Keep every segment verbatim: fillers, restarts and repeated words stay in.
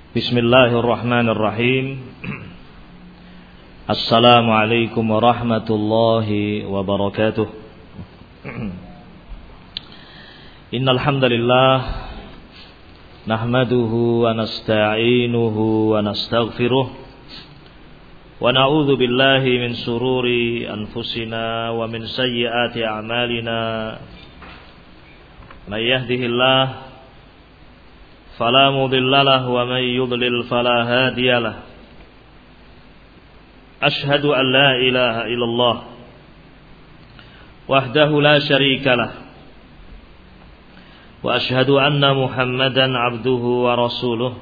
Bismillahirrahmanirrahim. Assalamualaikum warahmatullahi wabarakatuh. Innal hamdalillah nahmaduhu wa nasta'inuhu wa nastaghfiruh wa na'udzu billahi min sururi anfusina wa min sayyiati a'malina. May yahdihillahu fala mudilla lahu wa may yudlil fala hadiya lahu. Ashhadu an la ilaha illallah wahdahu la syarika lah wa ashhadu anna Muhammadan abduhu wa rasuluh.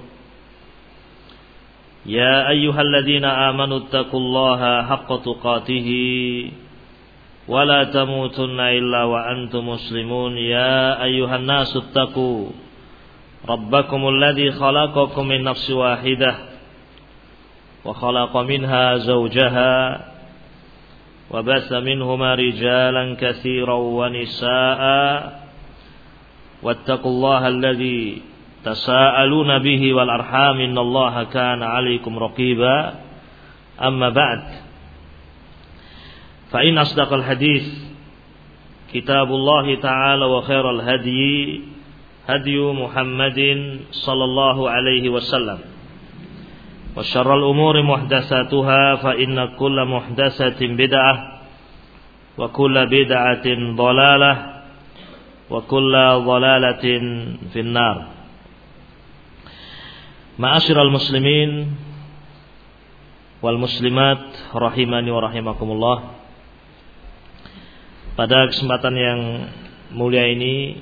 Ya ayyuhalladzina amanu taqullaha haqqa tuqatih wa la tamutunna illa wa antum muslimun. Ya ayyuhan nasu taqu rabbakumul ladzi khalaqakum min nafsin wahidah wa khalaqa minha zawjaha wa batha minhuma rijalan katsiran wa nisaa'a wattaqullaha alladzi tasaaluna bihi wal arham innallaha kana 'alaikum raqiba. Amma ba'd, fa in asdaqal hadits kitabullahi ta'ala wa khairal hadyi hadyu Muhammadin sallallahu alaihi wasallam wa syarrul umuri muhdatsatuha fa inna kulla muhdatsatin bid'ah wa kulla bid'atin dhalalah wa kulla dhalalatin finnar. Ma'asyiral muslimin wal muslimat rahimani wa rahimakumullah. Pada kesempatan yang mulia ini,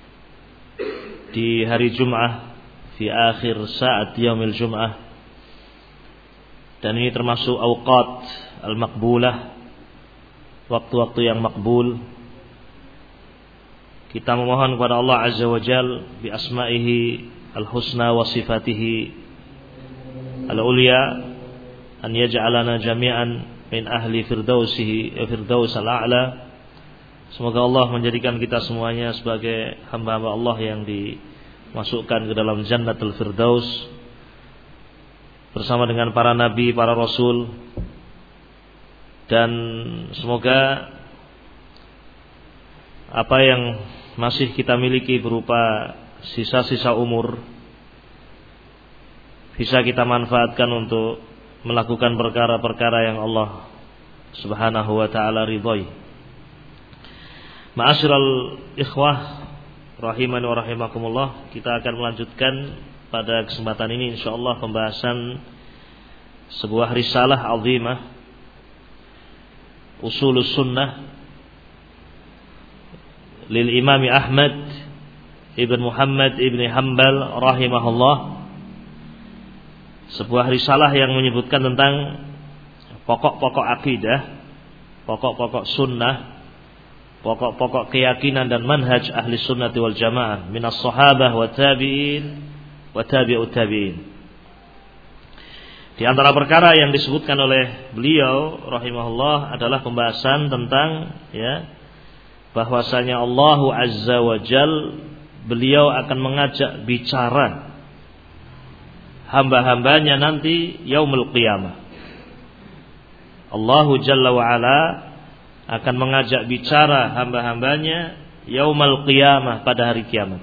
di hari Jum'ah, di akhir saat yaumil Jum'ah, dan ini termasuk awqat al-maqbulah, waktu-waktu yang makbul, kita memohon kepada Allah Azza wa Jal bi asma'ihi al-husna wa sifatihi al-ulya an yaj'alana jami'an min ahli firdausihi firdaus al-a'la. Semoga Allah menjadikan kita semuanya sebagai hamba-hamba Allah yang dimasukkan ke dalam Jannatul Firdaus bersama dengan para nabi, para rasul, dan semoga apa yang masih kita miliki berupa sisa-sisa umur bisa kita manfaatkan untuk melakukan perkara-perkara yang Allah Subhanahu wa taala ridhoi. Ma'asyiral ikhwah rahimani wa rahimakumullah, kita akan melanjutkan pada kesempatan ini insyaallah pembahasan sebuah risalah azimah, Ushulus Sunnah lil Imam Ahmad ibn Muhammad ibn Hanbal rahimahullah. Sebuah risalah yang menyebutkan tentang pokok-pokok akidah, pokok-pokok sunnah, pokok-pokok keyakinan dan manhaj ahli sunnati wal jamaah minas sahabah wa tabi'in wa tabi'ut tabi'in. Di antara perkara yang disebutkan oleh beliau rahimahullah adalah pembahasan tentang ya bahwasanya Allah Azza wa Jal, beliau akan mengajak bicara hamba-hambanya nanti yaumul qiyamah. Allah Jalla wa Ala akan mengajak bicara hamba-hambanya yaumal qiyamah, pada hari kiamat.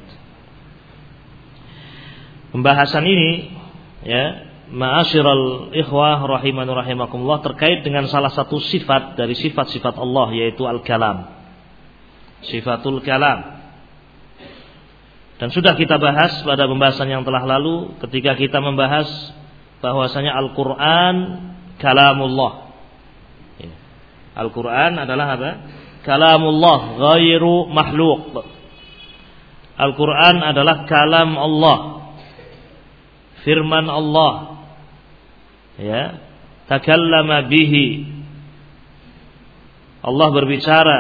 Pembahasan ini ya ma'asyiral ikhwah rahimani rahimakumullah terkait dengan salah satu sifat dari sifat-sifat Allah, yaitu al-kalam, sifatul kalam. Dan sudah kita bahas pada pembahasan yang telah lalu ketika kita membahas bahwasanya Al-Qur'an kalamullah. Al-Quran adalah apa? Kalamullah ghairu makhluk. Al-Quran adalah kalam Allah, firman Allah, ya, takallama bihi. Allah berbicara,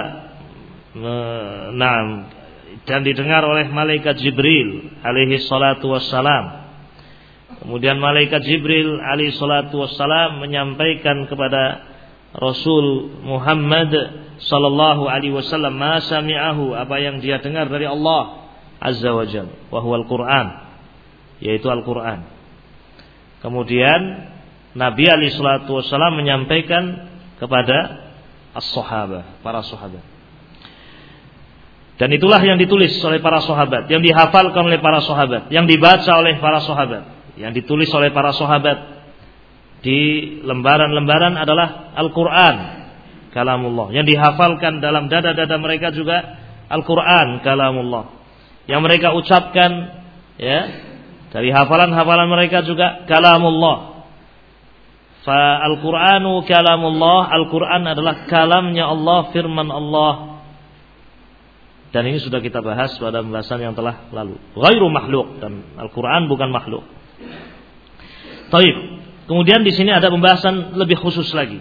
nah, dan didengar oleh malaikat Jibril alaihi salatu wassalam. Kemudian malaikat Jibril alaihi salatu wassalam menyampaikan kepada Rasul Muhammad sallallahu alaihi wasallam ma sami'ahu, apa yang dia dengar dari Allah Azza wa Jalla, wa huwal Qur'an, yaitu Al-Qur'an. Kemudian Nabi alaihi salatu wasallam menyampaikan kepada as-sahabah, para sahabat. Dan itulah yang ditulis oleh para sahabat, yang dihafalkan oleh para sahabat, yang dibaca oleh para sahabat, yang ditulis oleh para sahabat di lembaran-lembaran adalah Al-Quran, kalamullah. Yang dihafalkan dalam dada-dada mereka juga Al-Quran, kalamullah. Yang mereka ucapkan, ya, dari hafalan-hafalan mereka juga kalamullah. Fa Al-Quranu kalamullah, Al-Quran adalah kalamnya Allah, firman Allah. Dan ini sudah kita bahas pada pembahasan yang telah lalu. Ghairu makhluk, dan Al-Quran bukan makhluk. Taib. Kemudian di sini ada pembahasan lebih khusus lagi.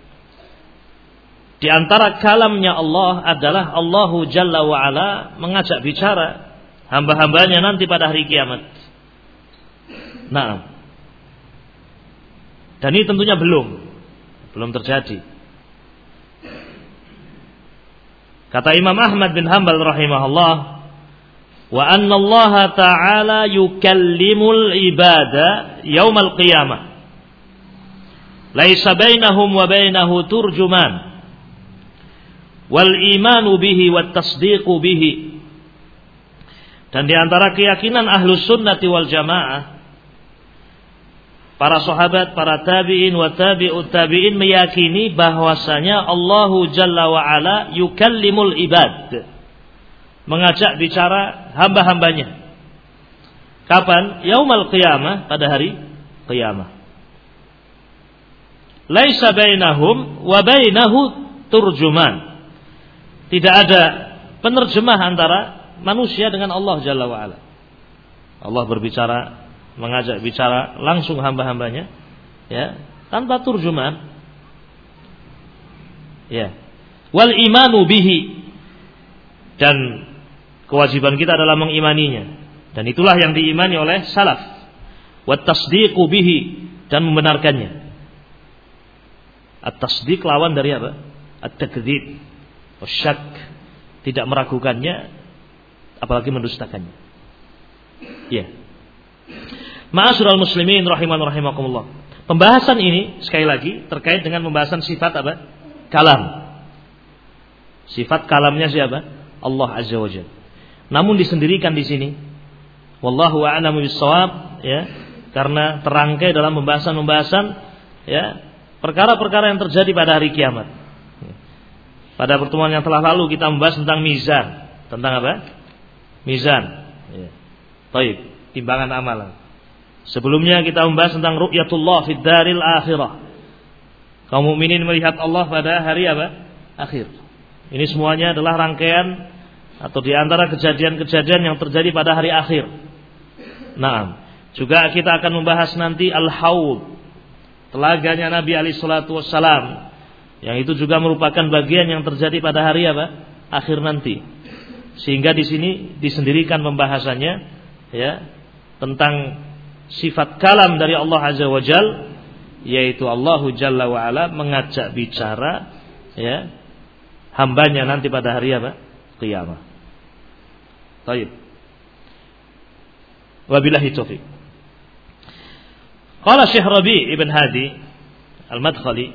Di antara kalamnya Allah adalah Allahu Jalla wa Ala mengajak bicara hamba-hambanya nanti pada hari kiamat. Nah, dan ini tentunya belum, belum terjadi. Kata Imam Ahmad bin Hanbal rahimahullah, wa anna Allah ta'ala yukallimul ibada yaumal qiyamah. Laisa bainahum wa bainahu turjuman. Wal imanu bihi wat tasdiqu bihi. Dan di antara keyakinan Ahlus Sunnati wal Jamaah, para sahabat, para tabi'in wa tabi'ut tabi'in meyakini bahwasanya Allahu Jalla wa Ala yukallimul ibad, mengajak bicara hamba-hambanya. Kapan? Yaumal qiyamah, pada hari qiyamah. Laisa bainahum wa bainahu turjuman. Tidak ada penerjemah antara manusia dengan Allah Jalla wa Ala. Allah berbicara, mengajak bicara langsung hamba-hambanya, ya, tanpa turjuman. Ya. Wal imanu bihi, dan kewajiban kita adalah mengimaninya, dan itulah yang diimani oleh salaf. Wat tasdiqu bihi, dan membenarkannya. At-tasdiq lawan dari apa? At-takdzib, wasyak, tidak meragukannya apalagi mendustakannya. Ya. Ma'asyiral muslimin rahiman rahimakumullah. Pembahasan ini sekali lagi terkait dengan pembahasan sifat apa? Kalam. Sifat kalamnya siapa? Allah Azza wa Jalla. Namun disendirikan di sini. Wallahu a'lamu bis-shawab, ya. Karena terangkai dalam pembahasan-pembahasan, ya, perkara-perkara yang terjadi pada hari kiamat. Pada pertemuan yang telah lalu kita membahas tentang mizan. Tentang apa? Mizan. Ya. Baik, timbangan amalan. Sebelumnya kita membahas tentang ru'yatullah fid daril akhirah. Kaum mukminin melihat Allah pada hari apa? Akhir. Ini semuanya adalah rangkaian atau di antara kejadian-kejadian yang terjadi pada hari akhir. Nah, juga kita akan membahas nanti al-haud, telaganya Nabi alaihi salatu wassalam, yang itu juga merupakan bagian yang terjadi pada hari apa? Akhir nanti. Sehingga di sini disendirikan pembahasannya, ya, tentang sifat kalam dari Allah Azza wa Jal, yaitu Allahu Jalla wa Ala mengajak bicara, ya, hambanya nanti pada hari apa? Qiyamah. Baik. Wabillahi taufiq. Qala Syekh Rabi' Ibn Hadi Al-Madkhali,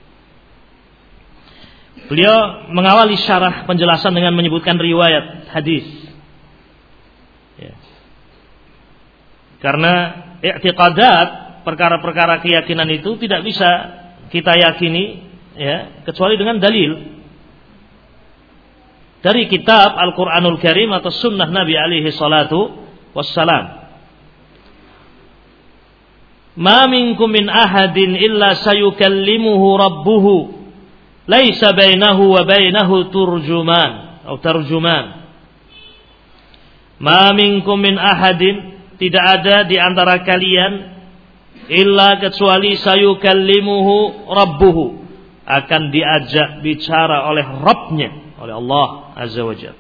beliau mengawali syarah penjelasan dengan menyebutkan riwayat hadis. Ya. Karena i'tiqadat, perkara-perkara keyakinan itu tidak bisa kita yakini, ya, kecuali dengan dalil dari kitab Al-Qur'anul Karim atau sunnah Nabi alaihi salatu wassalam. Ma minkum min ahadin illa sayukallimuhu rabbuhu laisa bainahu wa bainahu turjuman atau tarjuman. Ma minkum min ahadin, tidak ada di antara kalian illa kecuali sayukallimuhu rabbuhu, akan diajak bicara oleh Rabbnya, oleh Allah Azza wa Jalla.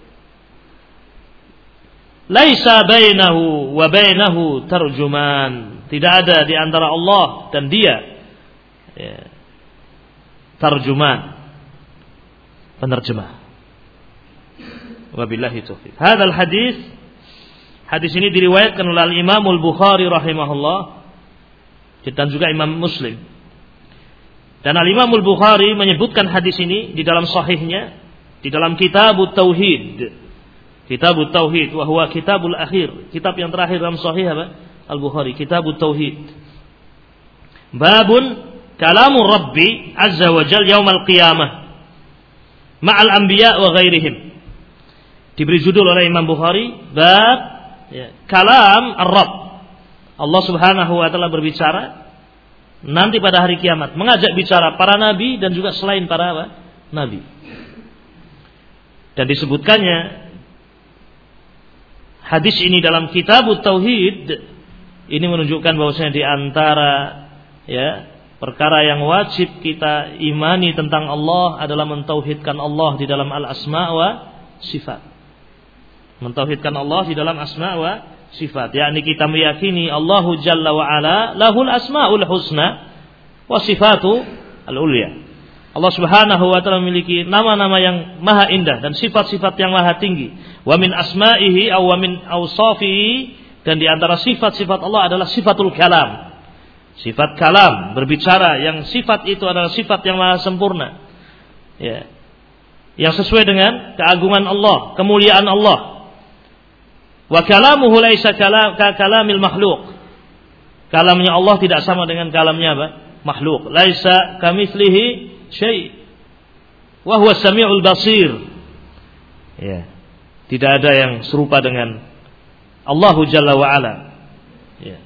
Laisa bainahu wa bainahu tarjuman, tidak ada di antara Allah dan dia, ya, tarjuman, penerjemah. Wabillahi taufiq. Hadzal hadis, hadis ini diriwayatkan oleh Imam Al-Bukhari rahimahullah dan juga Imam Muslim. Dan Al-Imam Al-Bukhari menyebutkan hadis ini di dalam sahihnya, di dalam Kitabut Tauhid. Kitabut Tauhid wa huwa kitabul akhir, kitab yang terakhir dalam sahih apa? Al-Bukhari, Kitabut Tauhid. Babun kalamu Rabbi azza wa jalla yaumal qiyamah ma'al anbiya wa ghairihim. Diberi judul oleh Imam Bukhari bab ya, kalam ar-Rabb. Allah Subhanahu wa taala berbicara nanti pada hari kiamat, mengajak bicara para nabi dan juga selain para apa? Nabi. Dan disebutkannya hadis ini dalam Kitabut Tauhid ini menunjukkan bahwasanya di antara ya perkara yang wajib kita imani tentang Allah adalah mentauhidkan Allah di dalam al-asma wa sifat. Mentauhidkan Allah di dalam asma wa sifat, yakni kita meyakini Allahu Jalla wa Ala lahul asmaul husna wa sifatu al-ulya. Allah Subhanahu wa taala memiliki nama-nama yang maha indah dan sifat-sifat yang maha tinggi. Wa min asma'ihi aw wa min awsafihi, dan di antara sifat-sifat Allah adalah sifatul kalam. Sifat kalam, berbicara, yang sifat itu adalah sifat yang maha sempurna. Ya. Yang sesuai dengan keagungan Allah, kemuliaan Allah. Wa kalamuhu laisa kalam ka kalamil makhluk. Kalamnya Allah tidak sama dengan kalamnya apa? Makhluk. Laisa kamitslihi syai'. Wa huwa samiul basir. Ya. Tidak ada yang serupa dengan Allahu Jalla wa Ala. Ya.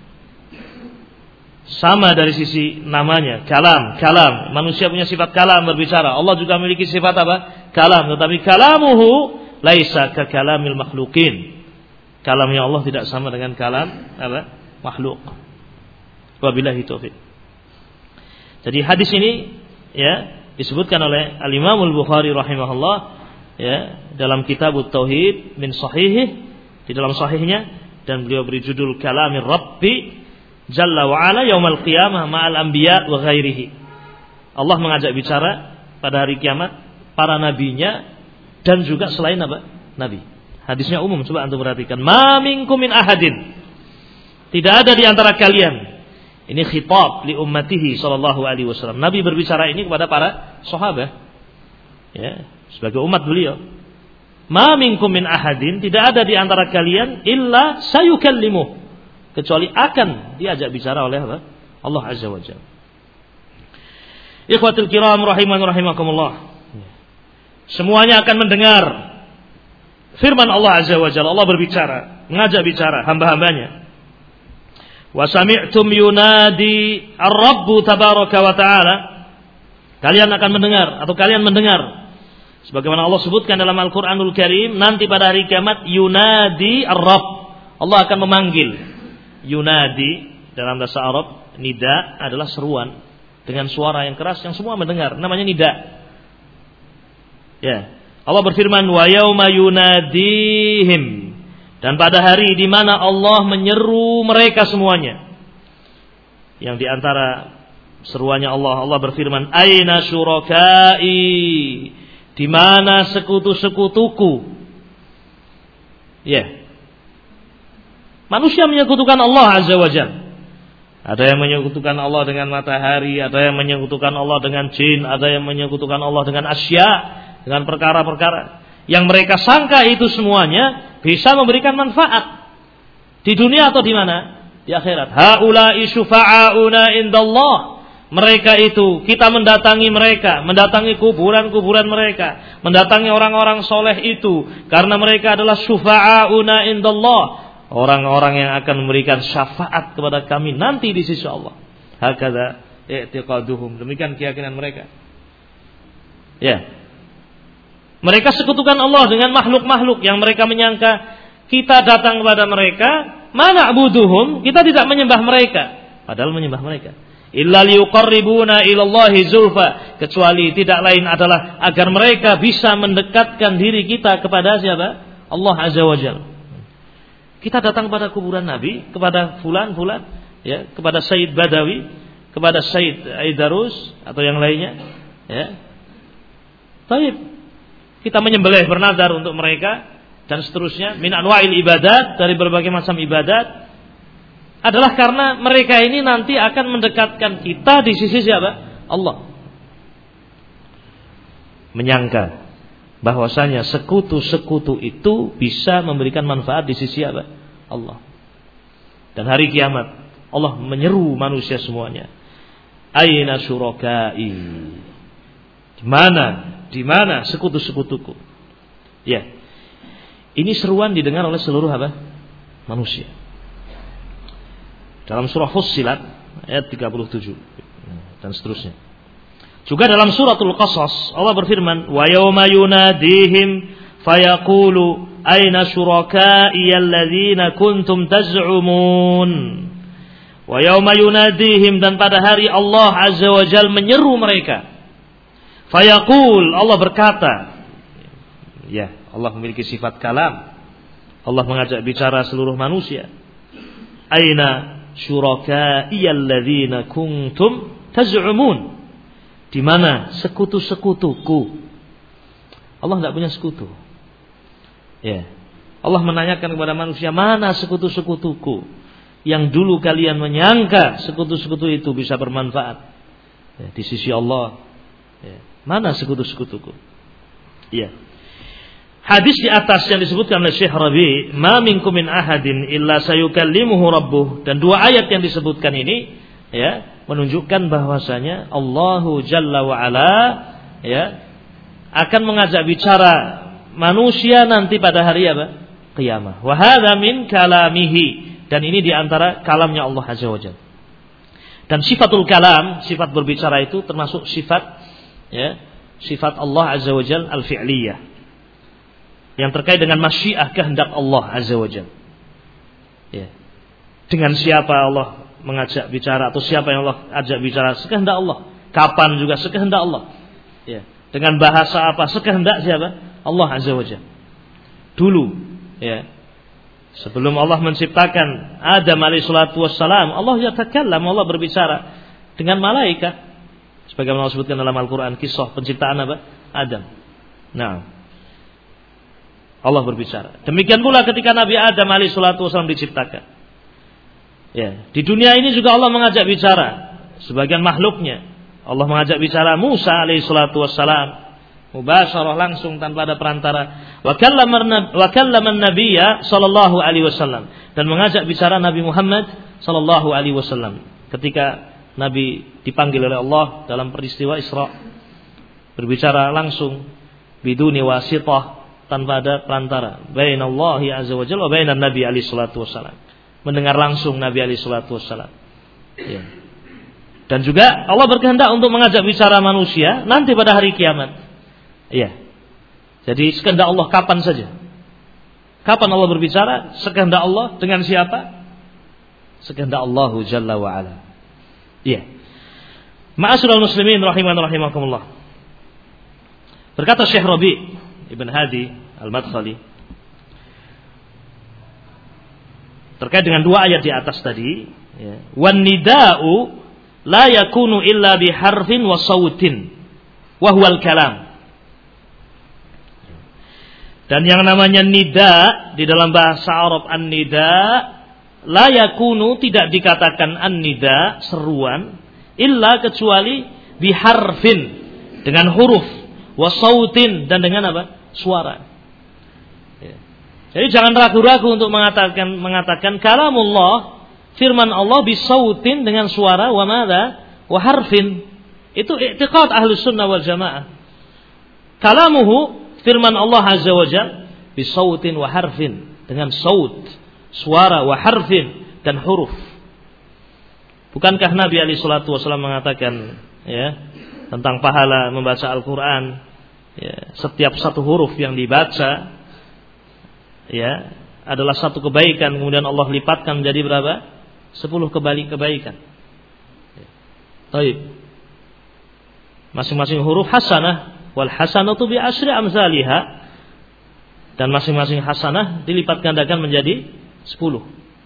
Sama dari sisi namanya, kalam, kalam. Manusia punya sifat kalam, berbicara. Allah juga memiliki sifat apa? Kalam, tetapi kalamuhu laisa ka kalamil makhlukin. Kalamnya Allah tidak sama dengan kalam apa? Makhluk. Wabillahi taufik. Jadi hadis ini ya disebutkan oleh Al-Imam Al-Bukhari rahimahullah ya dalam Kitabut Tauhid min sahihih, di dalam sahihnya, dan beliau beri judul Kalamir Rabbi Jalla wa Ala yaumal qiyamah ma'al anbiya wa ghairihi. Allah mengajak bicara pada hari kiamat para nabinya dan juga selain apa? Nabi. Hadisnya umum, coba antum perhatikan. Ma minkum min ahadin. Tidak ada di antara kalian. Ini khitab li ummatihi sallallahu alaihi wasallam. Nabi berbicara ini kepada para sahabat. Ya, sebagai umat beliau. Ma minkum min ahadin, tidak ada di antara kalian illa sayukallimuh, kecuali akan diajak bicara oleh apa? Allah Azza wa Jalla. Ikhwatul kiram rahiman rahimakumullah. Semuanya akan mendengar firman Allah Azza wa Jalla. Allah berbicara, mengajak bicara hamba-hambanya. Wa sami'tum yunadi ar-Rabbu tabaraka wa ta'ala. Kalian akan mendengar atau kalian mendengar sebagaimana Allah sebutkan dalam Al-Qur'anul Karim, nanti pada hari kiamat yunadi ar-Rabb. Allah akan memanggil. Yunadi dalam bahasa Arab, nida adalah seruan dengan suara yang keras yang semua mendengar, namanya nida. Ya. Allah berfirman wa yauma yunadihim, dan pada hari di mana Allah menyeru mereka semuanya. Yang di antara seruannya Allah, Allah berfirman aina syurakai, di mana sekutu-sekutuku. Ya. Manusia menyekutukan Allah Azza wa Jalla. Ada yang menyekutukan Allah dengan matahari, ada yang menyekutukan Allah dengan jin, ada yang menyekutukan Allah dengan asya, dengan perkara-perkara yang mereka sangka itu semuanya bisa memberikan manfaat di dunia atau di mana? Di akhirat. Haula'i syufa'auna indallah. Mereka itu, kita mendatangi mereka, mendatangi kuburan-kuburan mereka, mendatangi orang-orang soleh itu, karena mereka adalah syufa'auna indallah, orang-orang yang akan memberikan syafaat kepada kami nanti di sisi Allah. Hakadha i'tiqaduhum. Demikian keyakinan mereka. Ya. Mereka sekutukan Allah dengan makhluk-makhluk yang mereka menyangka kita datang kepada mereka, mana abuduhum, kita tidak menyembah mereka, padahal menyembah mereka. Illa liuqarribuna ilallahi zulfa, kecuali tidak lain adalah agar mereka bisa mendekatkan diri kita kepada siapa? Allah Azza wa Jalla. Kita datang kepada kuburan Nabi, kepada fulan-fulan, ya, kepada Sayyid Badawi, kepada Sayyid Aidarus atau yang lainnya, ya. Baik. Kita menyembelih bernazar untuk mereka dan seterusnya min anwa'il ibadat, dari berbagai macam ibadat. adalah karena mereka ini nanti akan mendekatkan kita di sisi siapa? Allah. Menyangka bahwasanya sekutu-sekutu itu bisa memberikan manfaat di sisi apa? Allah. Dan hari kiamat Allah menyeru manusia semuanya. Aina syurakai? Di mana? Di mana sekutu-sekutuku? Ya. Ini seruan didengar oleh seluruh apa? Manusia. Dalam surah Fussilat ayat tiga puluh tujuh dan seterusnya. Juga dalam suratul Qasas Allah berfirman, "Wa yauma yunadihim fayaqulu aina syurakai alladzina kuntum taz'umun." Wa yauma yunadihim, dan pada hari Allah Azza wa Jalla menyeru mereka. Fayaqul, Allah berkata. Ya, Allah memiliki sifat kalam. Allah mengajak bicara seluruh manusia. Aina syurakai alladzina kuntum taz'umun? Di mana sekutu-sekutuku? Allah tidak punya sekutu. Ya. Allah menanyakan kepada manusia, mana sekutu-sekutuku yang dulu kalian menyangka sekutu-sekutu itu bisa bermanfaat ya, di sisi Allah? Ya. Mana sekutu-sekutuku? Ya. Hadis di atas yang disebutkan oleh Syekh Rabi, "Ma minkum min ahadin illa sayukallimuhu rabbuh." Dan dua ayat yang disebutkan ini ya menunjukkan bahwasanya Allahu Jalla wa Ala ya akan mengajak bicara manusia nanti pada hari apa? Qiyamah. Wa hadza min kalamihi, dan ini di antara kalamnya Allah Azza wa Jalla. Dan sifatul kalam, sifat berbicara itu termasuk sifat ya, sifat Allah Azza wa Jalla al-fi'liyah, yang terkait dengan masyiah, kehendak Allah Azza wa Jalla. Ya. Dengan siapa Allah mengajak bicara, atau siapa yang Allah ajak bicara, sekehendak Allah. Kapan juga sekehendak Allah. Ya. Dengan bahasa apa, sekehendak siapa? Allah Azza wa Jalla. Dulu ya, sebelum Allah menciptakan Adam alaihi salatu wassalam, Allah yatakallam, Allah berbicara dengan malaikat. Sebagaimana Allah sebutkan dalam Al-Quran, kisah penciptaan apa? Adam. Nah, Allah berbicara. Demikian pula ketika Nabi Adam alaihi salatu wasallam diciptakan. Ya, di dunia ini juga Allah mengajak bicara sebagian makhluknya. Allah mengajak bicara Musa alaihi salatu wasallam mubasyarah, langsung tanpa ada perantara. Wa kallama wa kallama an-nabiyya sallallahu alaihi wasallam, dan mengajak bicara Nabi Muhammad sallallahu alaihi wasallam ketika Nabi dipanggil oleh Allah dalam peristiwa Isra, berbicara langsung biduni wasithah, tanpa ada perantara, bainallahi azza wa jalla wa bainan nabi alaihi salatu wasallam. Mendengar langsung Nabi alaihi salatu wasallam. Ya. Dan juga Allah berkehendak untuk mengajak bicara manusia nanti pada hari kiamat. Iya. Jadi sekehendak Allah kapan saja. Kapan Allah berbicara? Sekehendak Allah dengan siapa? Sekehendak Allah Jalla wa Ala. Iya. Ma'asyiral muslimin rahiman rahimakumullah. Berkata Syekh Rabi Ibn Hadi Al-Madkhali terkait dengan dua ayat di atas tadi, ya. Wan nida'u la yakunu illa biharfin wa sautin wa huwal kalam. Dan yang namanya nida di dalam bahasa Arab, an-nida la yakunu, tidak dikatakan an-nida seruan, illa kecuali biharfin dengan huruf, wa sautin dan dengan apa? Suara. Ya. Jadi jangan ragu-ragu untuk mengatakan mengatakan kalamullah, firman Allah, bisautin dengan suara, wa madza wa harfin. Itu i'tiqad Ahlus Sunnah wal Jamaah. Kalamuhu, firman Allah Azza wa Jalla, bisautin wa harfin, dengan saut, suara, wa harfin, dan huruf. Bukankah Nabi alaihi salatu wasallam mengatakan ya tentang pahala membaca Al-Qur'an, ya, setiap satu huruf yang dibaca ya adalah satu kebaikan, kemudian Allah lipatkan menjadi berapa? Sepuluh kebalik kebaikan. Baik. Masing-masing huruf hasanah, wal hasanatu bi asyri amsalihha, dan masing-masing hasanah dilipat gandakan menjadi sepuluh.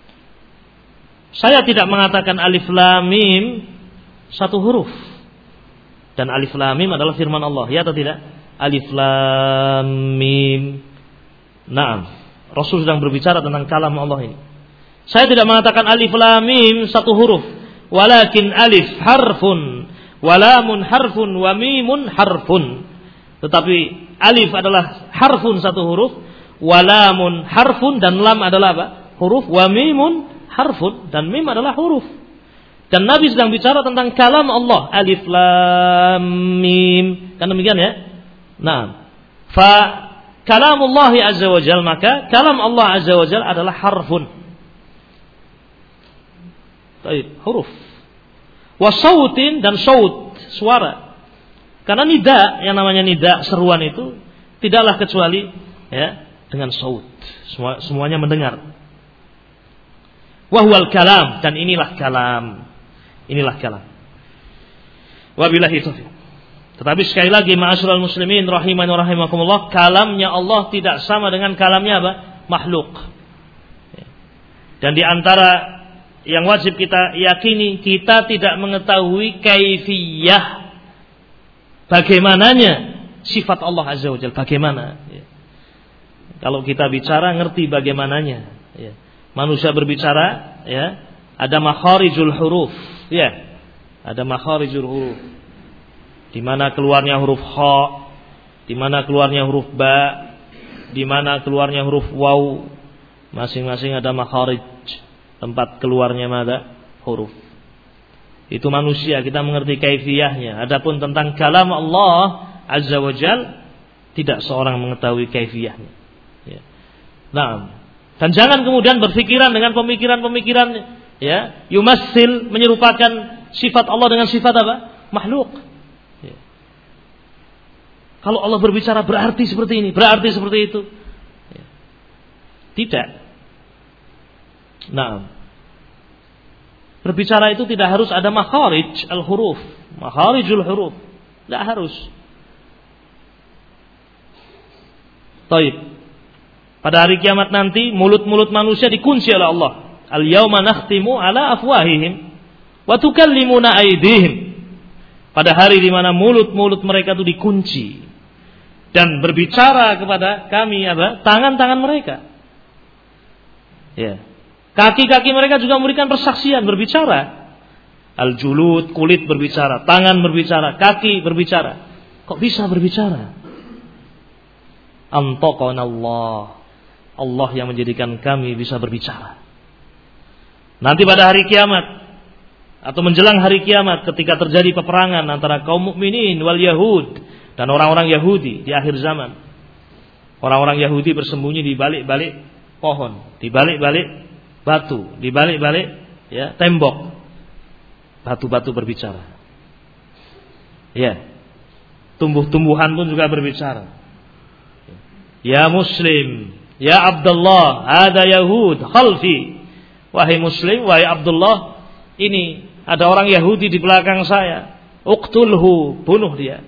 Saya tidak mengatakan alif lam mim satu huruf, dan alif lam mim adalah firman Allah, ya atau tidak? Alif lam mim. Naam. Rasul sedang berbicara tentang kalam Allah ini. Saya tidak mengatakan alif lam mim satu huruf, walakin alif harfun, walamun harfun, wa mimun harfun. Tetapi alif adalah harfun satu huruf, walamun harfun dan lam adalah apa? Huruf, wa mimun harfun dan mim adalah huruf. Dan Nabi sedang bicara tentang kalam Allah, alif lam mim. Kan demikian ya? Nah, fa kalamullah azza wa jalla, maka kalam Allah azza wa jalla adalah harfun. Baik, huruf. Wa sautin dan saut, suara. Karena nida, yang namanya nida, seruan itu tidaklah kecuali ya dengan saut. Semua, semuanya mendengar. Wa huwal kalam, dan inilah kalam. Inilah kalam. Wabillahi taufiq. Tetapi sekali lagi ma'asyiral muslimin rahimani wa rahimakumullah, kalamnya Allah tidak sama dengan kalamnya apa? Makhluk. Dan di antara yang wajib kita yakini, kita tidak mengetahui kaifiyah bagaimananya sifat Allah azza wa jalla, bagaimana. Kalau kita bicara ngerti bagaimananya. Manusia berbicara, ya, ada makharijul huruf, ya, ada makharijul huruf. Di mana keluarnya huruf kha, di mana keluarnya huruf ba, di mana keluarnya huruf waw. Masing-masing ada makharij, tempat keluarnya mana huruf. Itu manusia, kita mengerti kaifiyahnya. Adapun tentang kalam Allah azza wa jalla, tidak seorang mengetahui kaifiyahnya. Ya. Nah, dan jangan kemudian berpikiran dengan pemikiran-pemikiran ya, yumassil, menyerupakan sifat Allah dengan sifat apa? Makhluk. Ya. Kalau Allah berbicara berarti seperti ini, berarti seperti itu. Ya. Tidak. Nah, berbicara itu tidak harus ada makharij al-huruf, makharijul huruf. Tidak harus. Taib. Pada hari kiamat nanti mulut-mulut manusia dikunci oleh Allah. Al-yauma nakhtimu ala afwahihim wa tukallimuna aydihim. Pada hari di mana mulut-mulut mereka itu dikunci dan berbicara kepada kami apa? Tangan-tangan mereka. Ya. Kaki-kaki mereka juga memberikan persaksian, berbicara. Al-julud, kulit berbicara, tangan berbicara, kaki berbicara. Kok bisa berbicara? Antaqanallah. Allah yang menjadikan kami bisa berbicara. Nanti pada hari kiamat atau menjelang hari kiamat, ketika terjadi peperangan antara kaum mukminin wal yahud dan orang-orang Yahudi di akhir zaman. Orang-orang Yahudi bersembunyi di balik-balik pohon, di balik-balik batu, di balik-balik ya tembok. Batu-batu berbicara. Ya. Tumbuh-tumbuhan pun juga berbicara. Ya Muslim, ya Abdullah, ada Yahud khalfi. Wahai Muslim, wahai Abdullah, ini ada orang Yahudi di belakang saya. Uqtulhu, bunuh dia.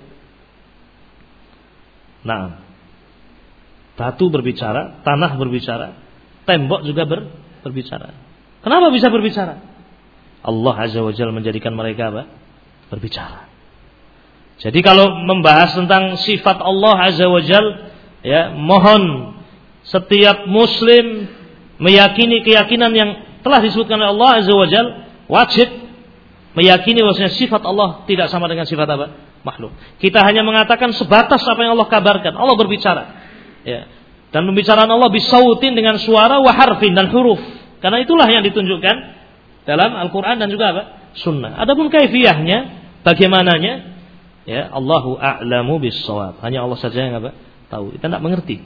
Nah, batu berbicara, tanah berbicara, tembok juga ber, berbicara. Kenapa bisa berbicara? Allah azza wa jalla menjadikan mereka apa? Berbicara. Jadi kalau membahas tentang sifat Allah azza wa jalla, ya, mohon setiap muslim meyakini keyakinan yang telah disebutkan oleh Allah azza wa jalla, wajib meyakini bahwasanya sifat Allah tidak sama dengan sifat apa? Makhluk. Kita hanya mengatakan sebatas apa yang Allah kabarkan. Allah berbicara. Ya. Dan pembicaraan Allah bisautin dengan suara wa harfin dan huruf. Karena itulah yang ditunjukkan dalam Al-Qur'an dan juga apa? Sunnah. Adapun kaifiyahnya, bagaimananya, ya, Allahu a'lamu bis-shawab. Hanya Allah saja yang apa? Tahu. Kita tidak mengerti.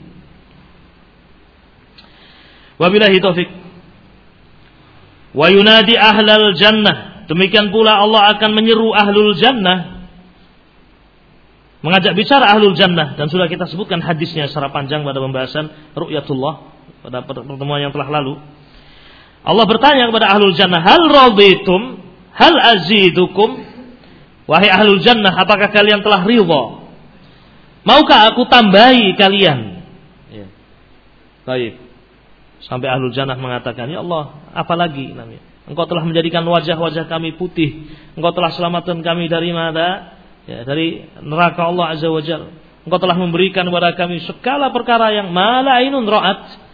Wabillahi taufik. Wa yunadi ahlal jannah. Demikian pula Allah akan menyeru ahlul jannah, mengajak bicara ahlul jannah, dan sudah kita sebutkan hadisnya secara panjang pada pembahasan ru'yatullah pada pertemuan yang telah lalu. Allah bertanya kepada ahlul jannah, hal raditum, hal azidukum, wahai ahlul jannah, apakah kalian telah ridha? Maukah aku tambahi kalian? Ya. Baik. Sampai ahlul jannah mengatakan, ya Allah, apalagi namanya? Engkau telah menjadikan wajah-wajah kami putih. Engkau telah selamatkan kami dari mana? Ya, dari neraka Allah azza wa jalla. Engkau telah memberikan kepada kami segala perkara yang mala ainun ra'at,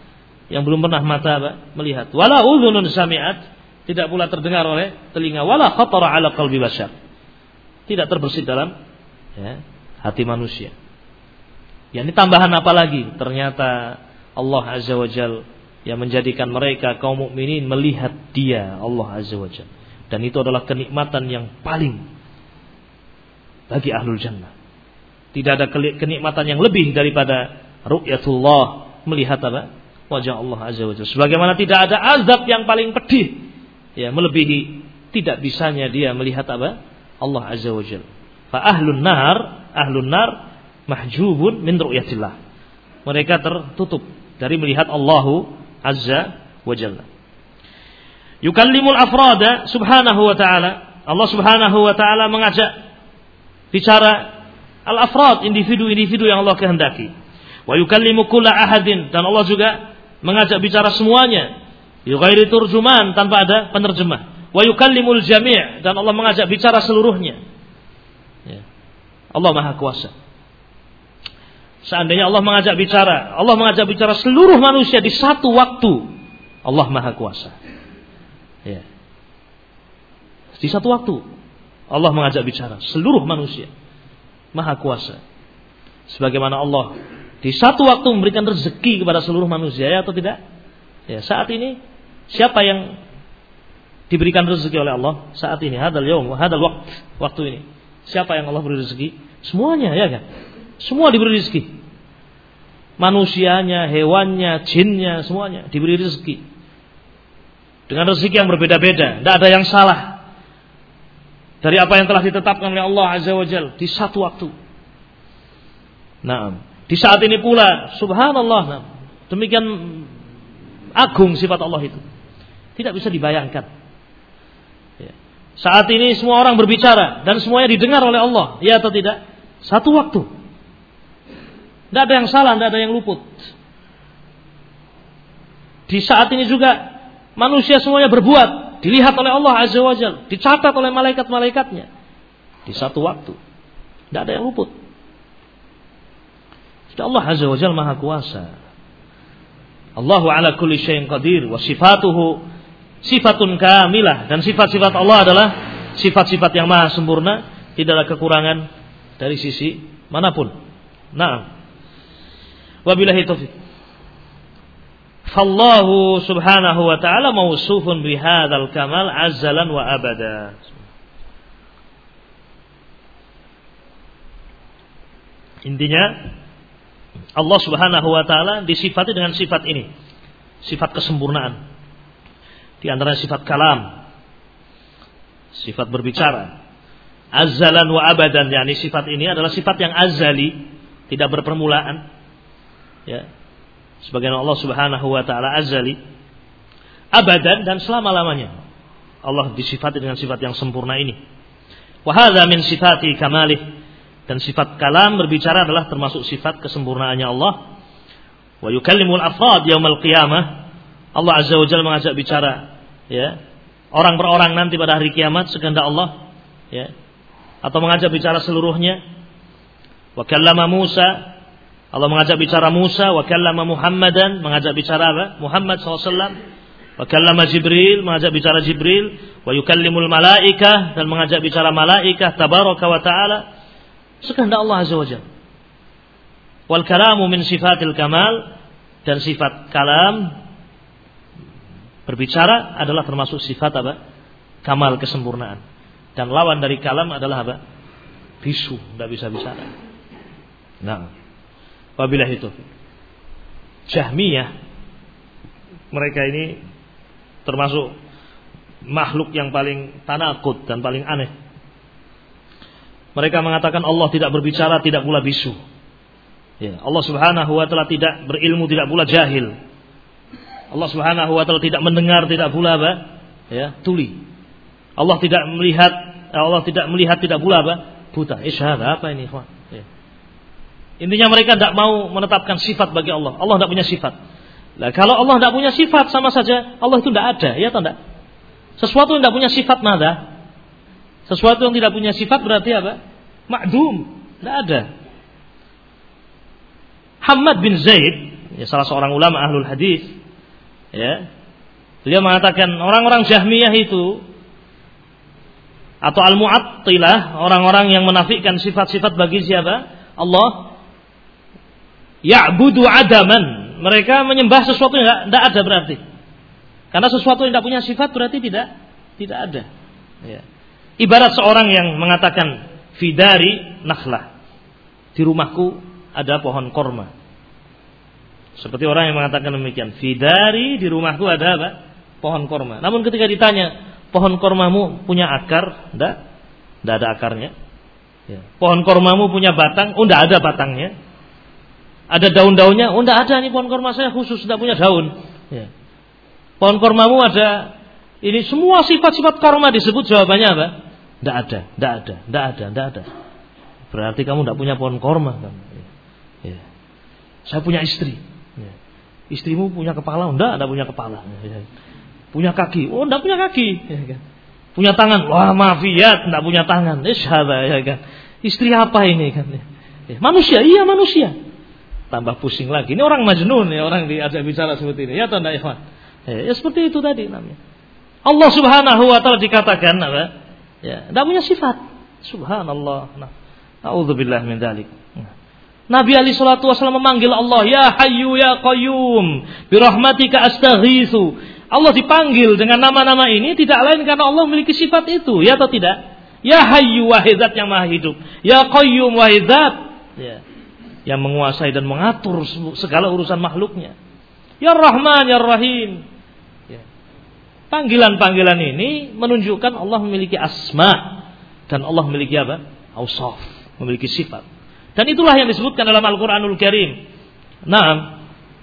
yang belum pernah mata apa? Melihat. Wala udhunun sami'at, tidak pula terdengar oleh telinga. Wala khatara ala qalbi bashar, tidak terbersit dalam ya, hati manusia. Ya, ini tambahan apa lagi? Ternyata Allah Azza wa Jalla yang menjadikan mereka kaum mukminin melihat Dia, Allah Azza wa Jalla. Dan itu adalah kenikmatan yang paling bagi ahlul jannah. Tidak ada kenikmatan yang lebih daripada ru'yatullah, melihat apa? Wajah Allah Azza wa Jalla. Sebagaimana tidak ada azab yang paling pedih ya, melebihi tidak bisanya dia melihat apa? Allah Azza wa Jalla. Fa ahlun nar, ahlun nar mahjubun min ru'yatillah. Mereka tertutup dari melihat Allah Azza wa Jalla. Yukallimul afrada subhanahu wa ta'ala. Allah subhanahu wa ta'ala mengajak bicara al-afrad, individu-individu yang Allah kehendaki. Wa yukallimu kulla ahadin, dan Allah juga mengajak bicara semuanya. Bighairi turjuman, tanpa ada penerjemah. Wa yukallimul jami', dan Allah mengajak bicara seluruhnya. Ya. Allah Maha Kuasa. Seandainya Allah mengajak bicara, Allah mengajak bicara seluruh manusia di satu waktu, Allah Maha Kuasa. Ya. Di satu waktu Allah mengajak bicara seluruh manusia, Maha Kuasa. Sebagaimana Allah di satu waktu memberikan rezeki kepada seluruh manusia, ya atau tidak? Ya, saat ini siapa yang diberikan rezeki oleh Allah saat ini? Hadal yaum, hadal waqt, waktu ini. Siapa yang Allah beri rezeki? Semuanya, ya kan? Semua diberi rezeki. Manusianya, hewannya, jinnya, semuanya diberi rezeki. Dengan rezeki yang berbeda-beda, tidak ada yang salah dari apa yang telah ditetapkan oleh Allah Azza wa Jalla di satu waktu. Nah, di saat ini pula, subhanallah, nah, demikian agung sifat Allah itu, tidak bisa dibayangkan. Ya. Saat ini semua orang berbicara dan semuanya didengar oleh Allah, ya atau tidak? Satu waktu. Tidak ada yang salah, tidak ada yang luput. Di saat ini juga manusia semuanya berbuat, dilihat oleh Allah Azza wa Jalla, dicatat oleh malaikat-malaikatnya di satu waktu. Tidak ada yang luput. Allah Azza wa Jalla Maha Kuasa. Allahu ala kulli syai'in qadir wa sifatuhu sifatun kamilah, dan sifat-sifat Allah adalah sifat-sifat yang maha sempurna, tidak ada kekurangan dari sisi manapun. Naam. Wabillahi taufik. Fallahu subhanahu wa ta'ala mausufun bihadzal kamal azzalan wa abada. Intinya Allah subhanahu wa ta'ala disifati dengan sifat ini, sifat kesempurnaan. Di antara sifat kalam, sifat berbicara. Azzalan wa abadan, yakni sifat ini adalah sifat yang azali, tidak berpermulaan. Ya. Sebagaimana Allah subhanahu wa ta'ala azali, abadan, dan selama-lamanya. Allah disifati dengan sifat yang sempurna ini. Wa hadza min sifati kamalih. Dan sifat kalam berbicara adalah termasuk sifat kesempurnaannya Allah. Wa yukallimul afrad yaumal qiyamah. Allah Azza wa Jalla mengajak bicara, ya, orang per orang nanti pada hari kiamat sekehendak Allah, ya, atau mengajak bicara seluruhnya. Wa kallama Musa, Allah mengajak bicara Musa. Wa kallama Muhammadan, mengajak bicara apa? Muhammad sallallahu alaihi wasallam. Wa kallama Jibril, mengajak bicara Jibril. Wa yukallimul malaikah, dan mengajak bicara malaikah tabaraka wa ta'ala, sekehendak Allah Azza wa Jalla. Wal kalamu min sifatil kamal, dan sifat kalam berbicara adalah termasuk sifat apa? Kamal, kesempurnaan. Dan lawan dari kalam adalah apa? Bisu, tidak bisa bicara. Nah, wabillahi taufiq. Jahmiyah, mereka ini termasuk makhluk yang paling tanakut dan paling aneh. Mereka mengatakan Allah tidak berbicara, tidak pula bisu. Ya, Allah Subhanahu wa ta'ala tidak berilmu, tidak pula jahil. Allah Subhanahu wa ta'ala tidak mendengar, tidak pula apa? Ya, tuli. Allah tidak melihat, Allah tidak melihat, tidak pula apa? Buta. Isyhad, apa ini, ikhwan? Ya. Intinya mereka tidak mau menetapkan sifat bagi Allah. Allah tidak punya sifat. Nah, kalau Allah tidak punya sifat, sama saja Allah itu tidak ada, ya atau tidak? Sesuatu yang tidak punya sifat nada. Sesuatu yang tidak punya sifat berarti apa? Ma'dum, tidak ada. Hammad bin Zaid, ya, salah seorang ulama ahlul hadis, Ya. Beliau mengatakan orang-orang Jahmiyah itu atau Al-Mu'attilah, orang-orang yang menafikan sifat-sifat bagi siapa? Allah. Ya'budu adaman. Mereka menyembah sesuatu yang tidak ada berarti. Karena sesuatu yang tidak punya sifat berarti tidak tidak ada. Ya. Ibarat seorang yang mengatakan fidari nakhlah. Di rumahku ada pohon korma. Seperti orang yang mengatakan demikian. Fidari, di rumahku ada apa? Pohon korma. Namun ketika ditanya, pohon kormamu punya akar? Tidak, tidak ada akarnya. Ya. Pohon kormamu punya batang? Oh, tidak ada batangnya. Ada daun-daunnya? Oh, tidak ada. Ini pohon korma saya khusus tidak punya daun. Ya. Pohon kormamu ada? Ini semua sifat-sifat korma disebut, jawabannya apa? Tidak ada, tidak ada, tidak ada, tidak ada. Berarti kamu tidak punya pohon korma. Ya. Ya. Saya punya istri. Ya. Istrimu punya kepala? Tidak, tidak punya kepala. Ya. Punya kaki? Oh, tidak punya kaki. Ya, kan? Punya tangan? Wah, maafiyat, tidak punya tangan. Isyhada, ya kan? Istri apa ini kan? Ya. Manusia? Iya manusia. Tambah pusing lagi. Ini orang majnun ya, orang diajak bicara seperti ini. Ya atau tidak, ikhwan? Ya, ya seperti itu tadi namanya. Allah Subhanahu wa taala dikatakan apa? Ya, tidak punya sifat. Subhanallah. Nah, a'udzubillah min dzalik. Nah. Nabi alaihi salatu wasallam memanggil Allah, ya Hayyu ya Qayyum, bi rahmatika astaghitsu. Allah dipanggil dengan nama-nama ini tidak lain karena Allah memiliki sifat itu, ya atau tidak? Ya Hayyu, wahai Zat yang Maha Hidup. Ya Qayyum, wahai Zat ya, yang menguasai dan mengatur segala urusan makhluknya. Ya Rahman, ya Rahim. Ya. Panggilan-panggilan ini menunjukkan Allah memiliki asma dan Allah memiliki apa? Ausaf, memiliki sifat. Dan itulah yang disebutkan dalam Al-Qur'anul Karim. Naam.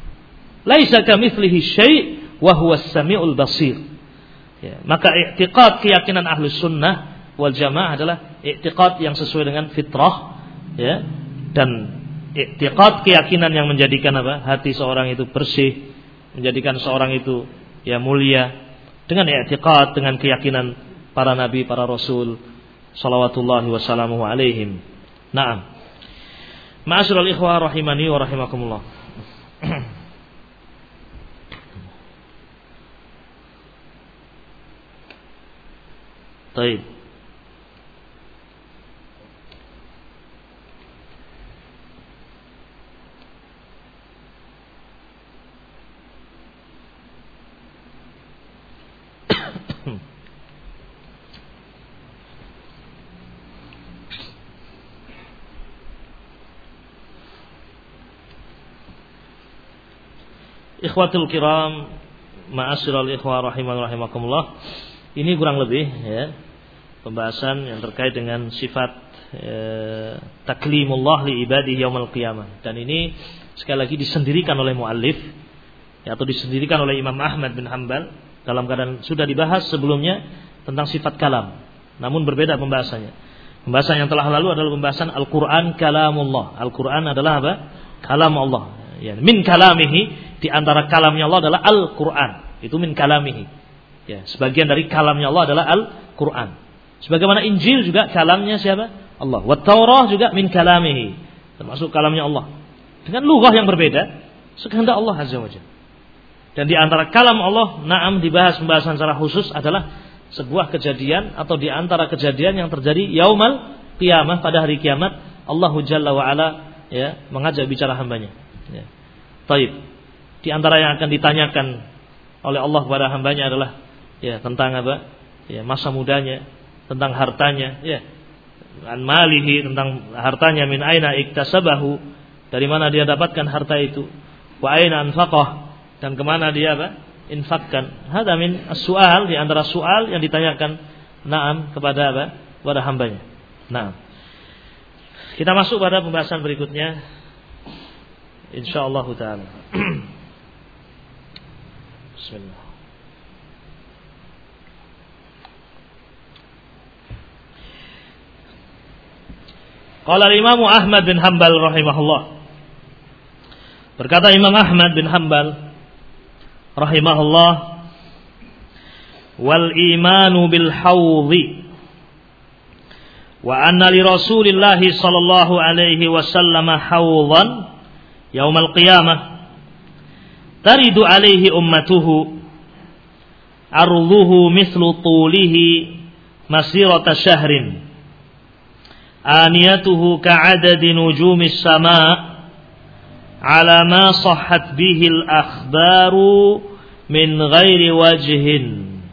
Laisa kamitslihi syai' wa huwas samiul basir. Ya, maka i'tiqad keyakinan Ahlus Sunnah wal Jamaah adalah i'tiqad yang sesuai dengan fitrah, ya, dan i'tiqad keyakinan yang menjadikan apa? Hati seorang itu bersih, menjadikan seorang itu ya mulia dengan i'tiqad, dengan keyakinan para nabi, para rasul salawatullahi wasallamuhu alaihim. Naam. Ma'asyiral ikhwah rahimani wa rahimakumullah. Baik. Ikhwatul kiram, ma'asyiral ikhwah rahiman rahimakumullah. Ini kurang lebih ya pembahasan yang terkait dengan sifat eh, taklimullah li ibadihi yaumil qiyamah. Dan ini sekali lagi disendirikan oleh muallif ya, atau disendirikan oleh Imam Ahmad bin Hanbal dalam keadaan sudah dibahas sebelumnya tentang sifat kalam. Namun berbeda pembahasannya. Pembahasan yang telah lalu adalah pembahasan Al-Qur'an kalamullah. Al-Qur'an adalah apa? Kalam Allah. Ya, min kalamihi, di antara kalamnya Allah adalah Al-Qur'an. Itu min kalamihi. Ya, sebagian dari kalamnya Allah adalah Al-Qur'an. Sebagaimana Injil juga kalamnya siapa? Allah. Wa Taurah juga min kalamihi, termasuk kalamnya Allah. Dengan lughah yang berbeda, sekehendak Allah Azza wa Jalla. Dan di antara kalam Allah, na'am, dibahas pembahasan secara khusus adalah sebuah kejadian atau di antara kejadian yang terjadi yaumal qiyamah, pada hari kiamat. Allahu Jalla wa ala ya mengajak bicara hambanya. Ya. Taib. Di antara yang akan ditanyakan oleh Allah kepada hambanya adalah ya tentang apa? Ya, masa mudanya, tentang hartanya, ya. An malihi, tentang hartanya, min aina iktasabahu, dari mana dia dapatkan harta itu, wa aina anfaqah, dan kemana dia apa? Infakkan. Hada min as-su'al, di antara soal yang ditanyakan na'am kepada apa? Kepada hambanya. Na'am. Kita masuk pada pembahasan berikutnya insyaallah taala. Bismillah. Qala Imam Ahmad bin Hanbal rahimahullah. Berkata Imam Ahmad bin Hanbal rahimahullah, wal imanu bil haudhi wa anna li Rasulillah sallallahu alaihi wasallam haudhan yaumal qiyamah, taridu alaihi ummatuhu arduhu mithlu tulihi masirata syahrin aniyatuhu ka'adadi nujumis sama' ala ma sahhat bihi al-akhbaru min ghairi wajhin.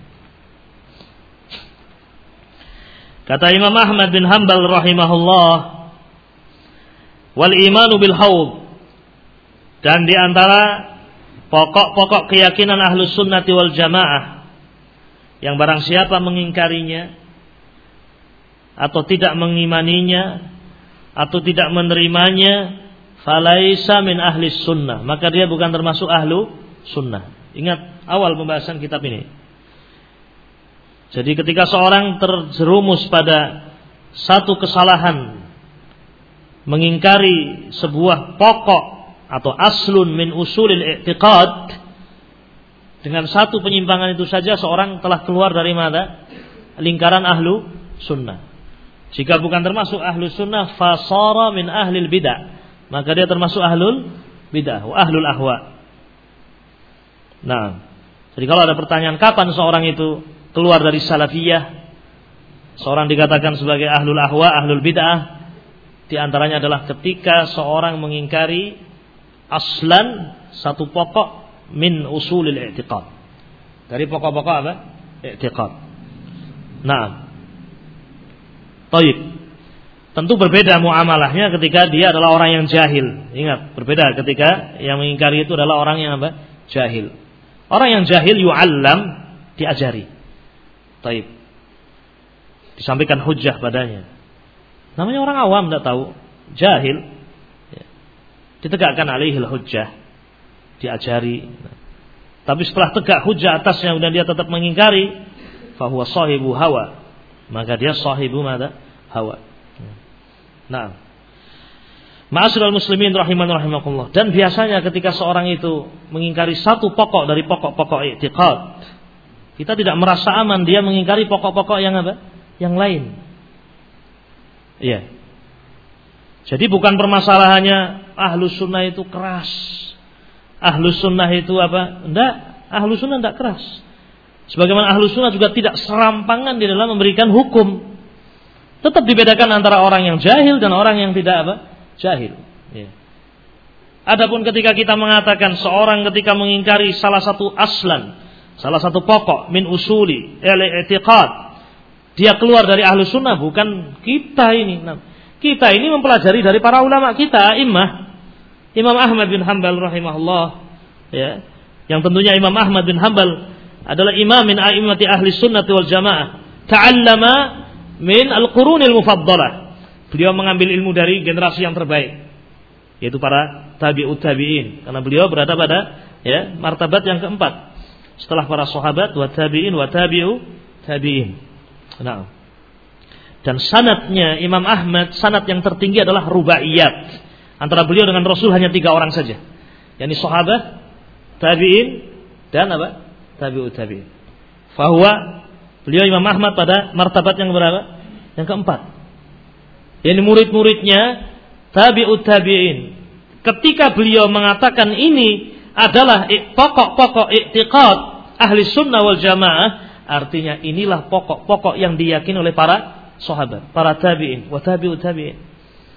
Kata Imam Ahmad bin Hanbal rahimahullah, wal imanu bil haud, dan di antara pokok-pokok keyakinan Ahlus Sunnati wal Jamaah yang barang siapa mengingkarinya atau tidak mengimaninya atau tidak menerimanya, falaisa min ahlis sunnah, maka dia bukan termasuk ahlu sunnah. Ingat awal pembahasan kitab ini. Jadi ketika seorang terjerumus pada satu kesalahan, mengingkari sebuah pokok atau aslun min usulil i'tiqad, dengan satu penyimpangan itu saja seorang telah keluar dari mana? Lingkaran ahlu sunnah. Jika bukan termasuk ahlu sunnah, fasara min ahlil bid'ah, maka dia termasuk ahlul bid'ah wa ahlul ahwa. Nah, jadi kalau ada pertanyaan kapan seorang itu keluar dari salafiyah, seorang dikatakan sebagai ahlul ahwa, ahlul bid'ah, di antaranya adalah ketika seorang mengingkari aslan, satu pokok min usulil i'tiqad, dari pokok-pokok apa? I'tiqad. Nah, taib. Tentu berbeda muamalahnya ketika dia adalah orang yang jahil. Ingat, berbeda ketika yang mengingkari itu adalah orang yang apa? Jahil. Orang yang jahil yu'allam, diajari. Taib. Disampaikan hujjah padanya. Namanya orang awam, tidak tahu, jahil. Ya. Ditegakkan alaihil hujjah, diajari. Tapi setelah tegak hujjah atasnya dan dia tetap mengingkari, fahuwa sahibu hawa, maka dia sahibu mada? Hawa. Nah, ma'asyiral muslimin rahiman rahimakumullah. Dan biasanya ketika seorang itu mengingkari satu pokok dari pokok-pokok i'tiqad, kita tidak merasa aman dia mengingkari pokok-pokok yang apa? Yang lain. Iya. Jadi bukan permasalahannya ahlus sunnah itu keras, ahlus sunnah itu apa? Enggak, ahlus sunnah enggak keras. Sebagaimana ahlus sunnah juga tidak serampangan di dalam memberikan hukum. Tetap dibedakan antara orang yang jahil dan orang yang tidak apa? Jahil. Ya. Adapun ketika kita mengatakan seorang ketika mengingkari salah satu aslan, salah satu pokok min usuli al-i'tiqad, dia keluar dari ahlus sunnah, bukan kita ini. Nah, kita ini mempelajari dari para ulama kita, imam Imam Ahmad bin Hanbal rahimahullah, ya, yang tentunya Imam Ahmad bin Hanbal adalah imam min a'immati ahli sunnati wal jamaah, ta'allama min al-qurunil mufaddalah. Beliau mengambil ilmu dari generasi yang terbaik, yaitu para tabi'ut tabi'in, karena beliau berada pada ya martabat yang keempat setelah para sahabat wa tabi'in wa tabi'u tabi'in. Nah, dan sanadnya Imam Ahmad, sanad yang tertinggi adalah rubaiyat. Antara beliau dengan Rasul hanya tiga orang saja, yakni sahabat, tabi'in, dan apa? Tabi'ut tabi'in. Fahuwa, beliau Imam Ahmad pada martabat yang berapa? Yang keempat. Yakni murid-muridnya tabi'ut tabi'in. Ketika beliau mengatakan ini adalah pokok-pokok i'tiqad ahli sunnah wal jamaah, artinya inilah pokok-pokok yang diyakini oleh para sahabat, para tabi'in, wa tabi'ut tabi'in.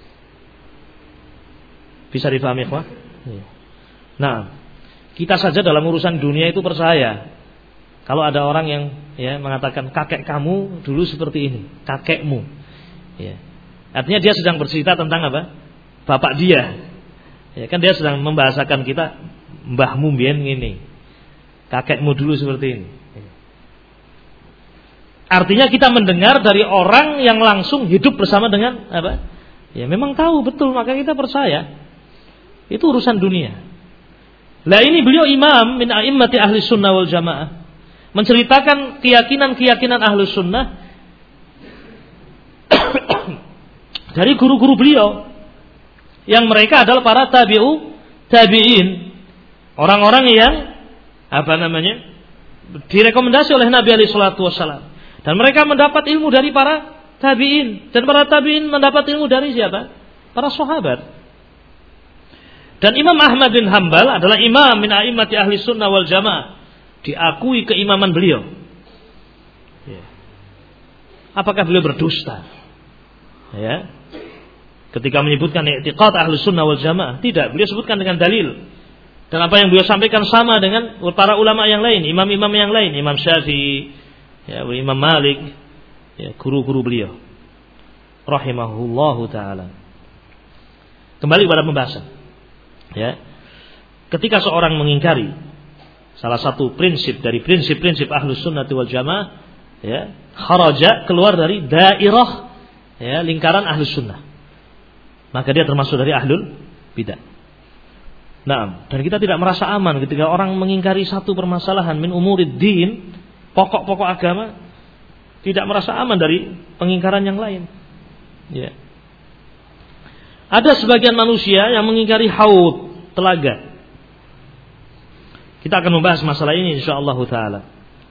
Bisa difahami, ikhwah? Nah, kita saja dalam urusan dunia itu percaya. Kalau ada orang yang ya mengatakan kakek kamu dulu seperti ini, kakekmu, ya, artinya dia sedang bercerita tentang apa? Bapak dia. Ya kan dia sedang membahasakan kita, mbahmu mbiyen ngene, kakekmu dulu seperti ini. Artinya kita mendengar dari orang yang langsung hidup bersama dengan apa? Ya memang tahu betul, maka kita percaya. Itu urusan dunia. Lah ini beliau imam min a'immati ahli sunnah wal jamaah, menceritakan keyakinan-keyakinan ahli sunnah dari guru-guru beliau, yang mereka adalah para tabi'u tabi'in, orang-orang yang apa namanya direkomendasi oleh Nabi alaihi salatu wasallam, dan mereka mendapat ilmu dari para tabi'in, dan para tabi'in mendapat ilmu dari siapa? Para sahabat. Dan Imam Ahmad bin Hanbal adalah imam min a'immati ahli sunnah wal jamaah. Diakui keimaman beliau. Ya. Apakah beliau berdusta? Ya. Ketika menyebutkan i'tiqad ahli sunnah wal jamaah, tidak, beliau sebutkan dengan dalil. Dan apa yang beliau sampaikan sama dengan para ulama yang lain, imam-imam yang lain, Imam Syafi'i, ya, Imam Malik, ya, guru-guru beliau. Rahimahullahu taala. Kembali pada pembahasan. Ya. Ketika seorang mengingkari salah satu prinsip dari prinsip-prinsip Ahlus Sunnah wal Jamaah, ya, kharaja, keluar dari dairah, ya, lingkaran Ahlus Sunnah. Maka dia termasuk dari Ahlul Bidah. Nah, dan kita tidak merasa aman ketika orang mengingkari satu permasalahan min umurid din, pokok-pokok agama, tidak merasa aman dari pengingkaran yang lain. Ya. Ada sebagian manusia yang mengingkari haud, telaga. Kita akan membahas masalah ini insyaallah taala.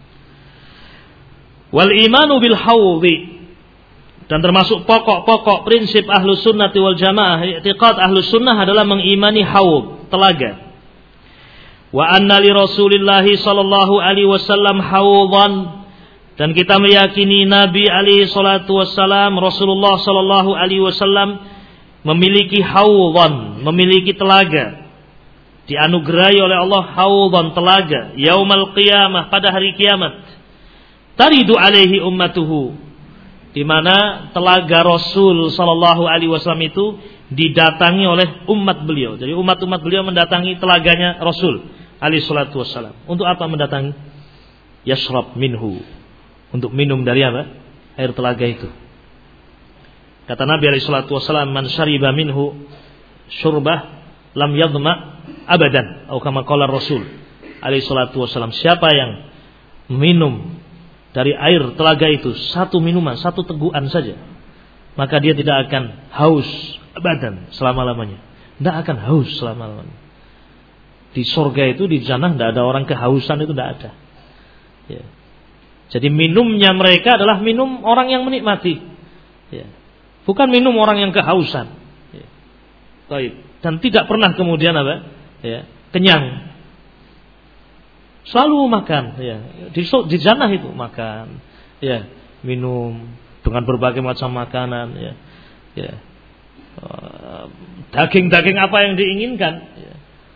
Wal imanu bil haudhi, dan termasuk pokok-pokok prinsip Ahlus Sunnah wal Jamaah, i'tiqad Ahlus Sunnah adalah mengimani haud, telaga. Wa anna li Rasulillah sallallahu alaihi wasallam haudan, dan kita meyakini Nabi alaihi salatu wassalam, Rasulullah sallallahu alaihi wasallam memiliki haudan, memiliki telaga. Dianugerahi oleh Allah haudan, telaga, yaumal qiyamah, pada hari kiamat. Taridu alaihi ummatuhu, di mana telaga Rasul sallallahu alaihi wasallam itu didatangi oleh umat beliau. Jadi umat-umat beliau mendatangi telaganya Rasul alaihi salatu wasallam. Untuk apa mendatangi? Yashrab minhu, untuk minum dari apa? Air telaga itu. Kata Nabi alaihi salatu wasallam, man syariba minhu syurbah lam yadhma abadan, atau kama qala Rasul alaihi salatu wasallam, siapa yang minum dari air telaga itu satu minuman, satu teguhan saja, maka dia tidak akan haus abadan, selama-lamanya. Tidak akan haus selama-lamanya. Di surga itu, di jannah, tidak ada orang kehausan, itu tidak ada. Ya. Jadi minumnya mereka adalah minum orang yang menikmati, ya. Bukan minum orang yang kehausan, ya. Dan tidak pernah kemudian apa? Ya, kenyang. Selalu makan, ya. Di, di jannah itu makan, ya, minum dengan berbagai macam makanan, ya, ya. Daging-daging apa yang diinginkan, ya.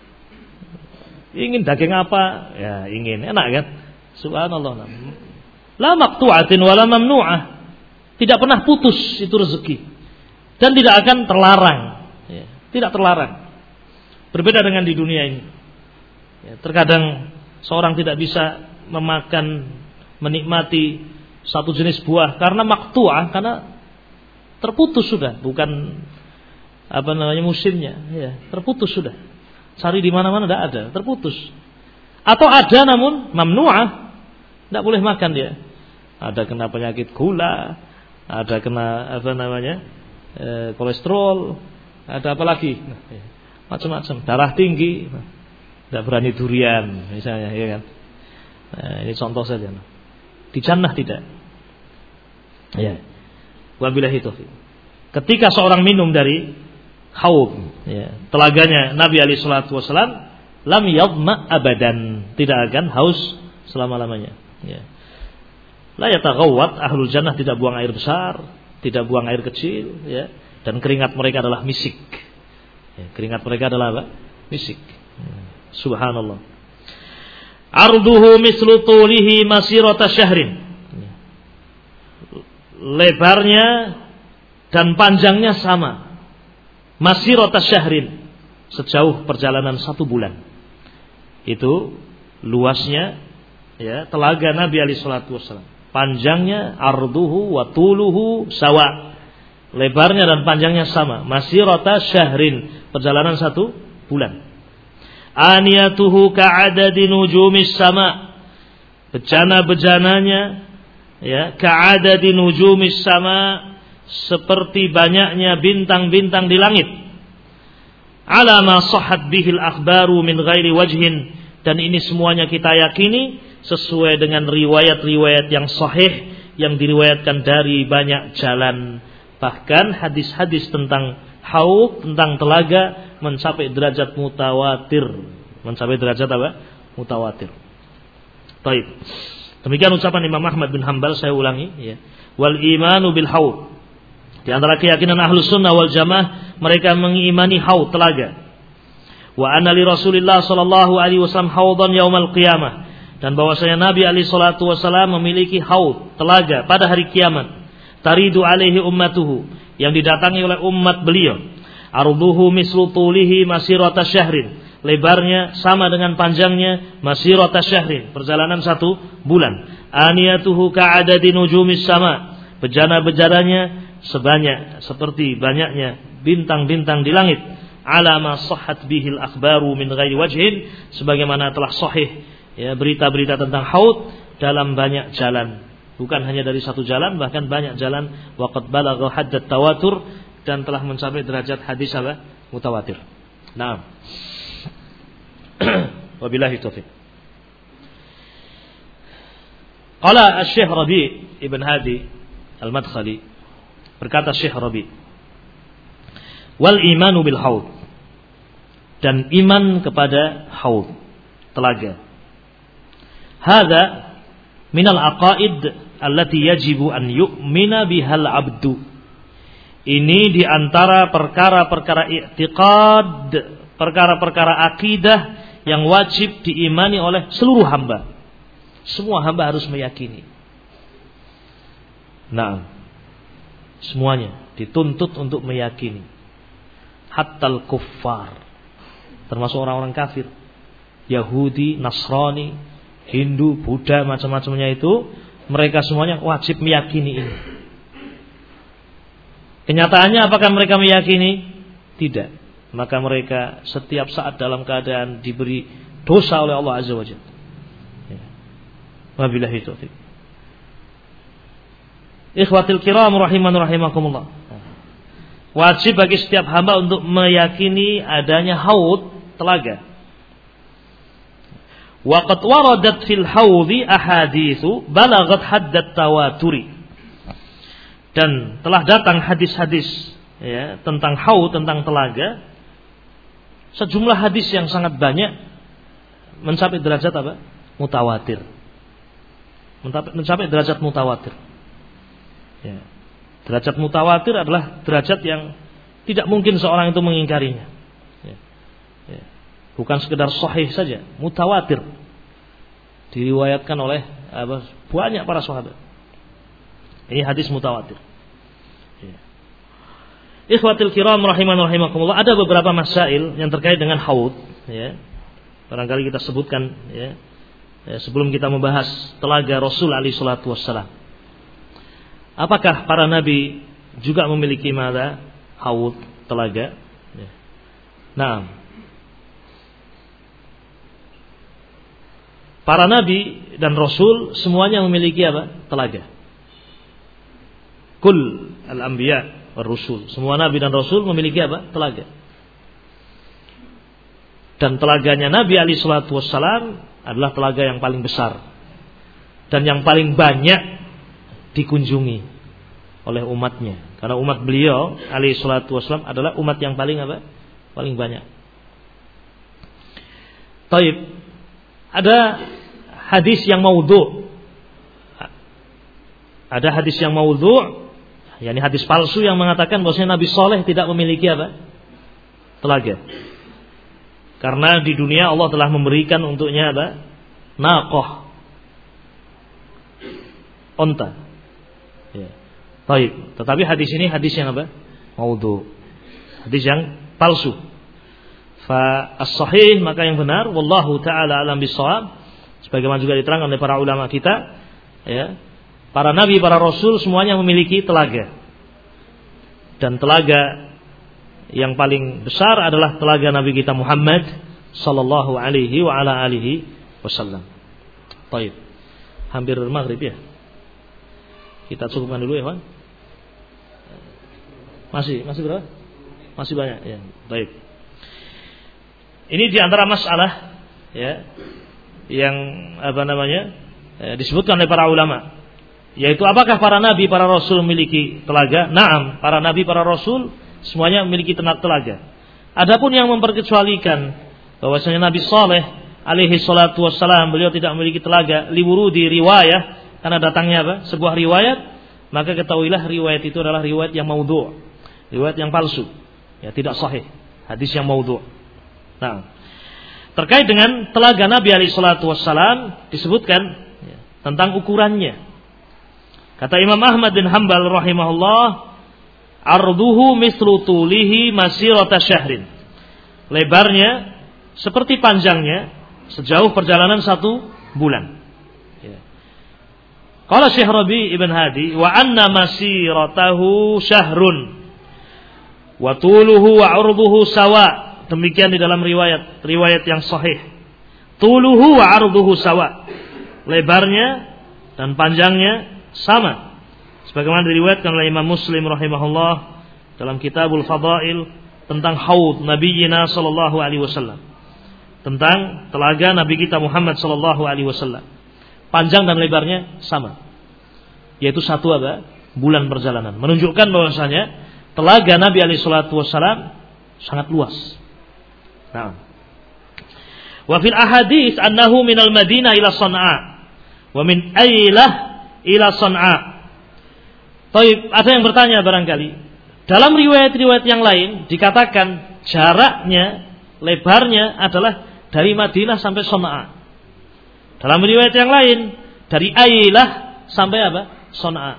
Ingin daging apa, ya ingin, enak kan? Subhanallah. La maqtu'atin wala mamnu'ah, tidak pernah putus itu rezeki, dan tidak akan terlarang, ya. Tidak terlarang. Berbeda dengan di dunia ini, ya, terkadang seorang tidak bisa memakan, menikmati satu jenis buah karena maktu'ah, karena terputus sudah, bukan apa namanya musimnya, ya, terputus sudah. Cari di mana-mana tidak ada, terputus. Atau ada namun mamnu'ah, tidak boleh makan dia. Ada kena penyakit gula, ada kena apa namanya e, kolesterol, ada apa lagi, nah, ya, macam-macam, darah tinggi. Nah, tidak berani durian misalnya, ya kan? Nah, ini contoh saja. Di jannah tidak. Ya. Wabillahi taufiq. Ketika seorang minum dari haud, ya, telaganya Nabi alaihi salatu wasallam, lam yadhma abadan, tidak akan haus selama-lamanya. Ya. La yataghawwat, ahlul jannah tidak buang air besar, tidak buang air kecil, ya. Dan keringat mereka adalah misik. Ya, keringat mereka adalah apa? Misik. Ya. Subhanallah. Arduhu mislu tulihi masirata syahrin. Lebarnya dan panjangnya sama. Masirata syahrin, sejauh perjalanan satu bulan. Itu luasnya, ya, telaga Nabi alaihi salatu wasallam. Panjangnya arduhu wa tuluhu sawa. Lebarnya dan panjangnya sama. Masirata syahrin, perjalanan satu bulan. Aniyatuhu ka'adadi nujumis sama, bejana-bejananya, ya, ka'adadi nujumis sama, seperti banyaknya bintang-bintang di langit. Ala ma sahhat bihil akhbaru min ghairi wajhin, dan ini semuanya kita yakini sesuai dengan riwayat-riwayat yang sahih yang diriwayatkan dari banyak jalan. Bahkan hadis-hadis tentang haud, tentang telaga, mencapai derajat mutawatir. Mencapai derajat apa? Mutawatir. Baik. Demikian ucapan Imam Ahmad bin Hanbal, saya ulangi ya. Wal imanu bil haud. Di antara keyakinan Ahlus Sunnah wal Jamaah, mereka mengimani haud, telaga. Wa anna li Rasulillah sallallahu alaihi wasallam haudan yaumal qiyamah. Dan bahwasanya Nabi alaihi salatu wasallam memiliki haud, telaga pada hari kiamat. Taridu alaihi ummatuhu, yang didatangi oleh umat beliau. Arduhu mislu tulihi masirata syahrin. Lebarnya sama dengan panjangnya masirata syahrin, perjalanan satu bulan. Aniyatuhu ka'adadi nujumis sama. Bejana-bejananya sebanyak seperti banyaknya bintang-bintang di langit. Alama sahhat bihil akhbaru min ghairi wajhin, sebagaimana telah sahih ya berita-berita tentang haud dalam banyak jalan, bukan hanya dari satu jalan, bahkan banyak jalan. Waqad balagha haddat tawatur, dan telah mencapai derajat hadis apa? Mutawatir. Naam. Wabillahi taufiq. Qala Asy-Syaikh Rabi' Ibn Hadi Al-Madkhali, berkata Syekh Rabi', wal imanu bil haud, dan iman kepada haud, telaga. Hadza minal aqaid allati yajibu an yu'mina bihal abdu. Ini diantara perkara-perkara i'tiqad, perkara-perkara akidah yang wajib diimani oleh seluruh hamba. Semua hamba harus meyakini. Nah, semuanya dituntut untuk meyakini. Hattal kuffar, termasuk orang-orang kafir, Yahudi, Nasrani, Hindu, Buddha, macam-macamnya itu, mereka semuanya wajib meyakini ini. Kenyataannya apakah mereka meyakini? Tidak. Maka mereka setiap saat dalam keadaan diberi dosa oleh Allah Azza wa Jalla. Wabillahi taufiq. Ikhwatil kiram rahiman rahimakumullah. Wajib bagi setiap hamba untuk meyakini adanya haud, telaga. Wa qad waradat fil haudhi ahaditsu balaghat haddat tawaturi. Dan telah datang hadis-hadis ya tentang haud, tentang telaga, sejumlah hadis yang sangat banyak, mencapai derajat apa? Mutawatir. Mencapai derajat mutawatir. Ya. Derajat mutawatir adalah derajat yang tidak mungkin seorang itu mengingkarinya. Ya. Ya. Bukan sekedar sahih saja, mutawatir. Diriwayatkan oleh apa, banyak para sahabat. Ini hadis mutawatir. Ya. Ikhwatil kiram rahiman rahimakumullah, ada beberapa masail yang terkait dengan haud ya. Barangkali kita sebutkan ya, ya sebelum kita membahas telaga Rasul alaihi salatu wassalam. Apakah para nabi juga memiliki mada haud, telaga? Ya. Nah, para nabi dan rasul semuanya memiliki apa? Telaga. Kul al-anbiya war rusul, semua nabi dan rasul memiliki apa? Telaga. Dan telaganya Nabi alaihi salatu wassalam adalah telaga yang paling besar dan yang paling banyak dikunjungi oleh umatnya, karena umat beliau alaihi salatu wassalam adalah umat yang paling apa? Paling banyak. Taib. Ada hadis yang maudhu. Ada hadis yang maudhu, yakni hadis palsu yang mengatakan bahwasanya Nabi Saleh tidak memiliki apa? Telaga. Karena di dunia Allah telah memberikan untuknya apa? Naqah, onta. Ya. Baik. Tetapi hadis ini hadis yang apa? Maudhu. Hadis yang palsu. Fa as-sahih, maka yang benar, wallahu taala alam bissawab, sebagaimana juga diterangkan oleh para ulama kita, ya. Para nabi, para rasul semuanya memiliki telaga. Dan telaga yang paling besar adalah telaga Nabi kita Muhammad sallallahu alaihi wa ala alihi wasallam. Baik. Hampir maghrib ya. Kita cukupkan dulu ya, Pak. Masih, masih berapa? Masih banyak ya. Baik. Ini di antara masalah ya yang apa namanya? Ya, disebutkan oleh para ulama, yaitu apakah para nabi, para rasul memiliki telaga? Naam, para nabi, para rasul semuanya memiliki telaga. Adapun yang memperkecualikan bahwasanya Nabi Saleh alaihi salatu wassalam beliau tidak memiliki telaga liwurudi riwayah karena datangnya apa? Sebuah riwayat, maka ketahuilah riwayat itu adalah riwayat yang maudhu', riwayat yang palsu, ya tidak sahih, hadis yang maudhu'. Nah, terkait dengan telaga Nabi alaihi salatu wassalam disebutkan ya, tentang ukurannya. Kata Imam Ahmad bin Hanbal rahimahullah, arduhu mislu tulihi masirata syahrin. Lebarnya seperti panjangnya sejauh perjalanan satu bulan. Ya. Qala Syekh Rabi' Ibn Hadi wa anna masiratahu syahrun wa tuluhu wa arduhu sawa. Demikian di dalam riwayat riwayat yang sahih. Tuluhu wa arduhu sawa. Lebarnya dan panjangnya sama. Sebagaimana diriwayatkan oleh Imam Muslim rahimahullah dalam Kitabul Fadail tentang haud Nabiyina sallallahu alaihi wasallam. Tentang telaga Nabi kita Muhammad sallallahu alaihi wasallam. Panjang dan lebarnya sama. Yaitu satu apa? Bulan perjalanan. Menunjukkan bahwasanya telaga Nabi alaihi salatu wasallam sangat luas. Nah. Wa fil ahadits annahu minal Madinah ila Sana'a wa min Ailah ila Sana'a. Taib, ada yang bertanya barangkali, dalam riwayat-riwayat yang lain dikatakan jaraknya, lebarnya adalah dari Madinah sampai Sana'a. Dalam riwayat yang lain dari Ailah sampai apa? Sana'a.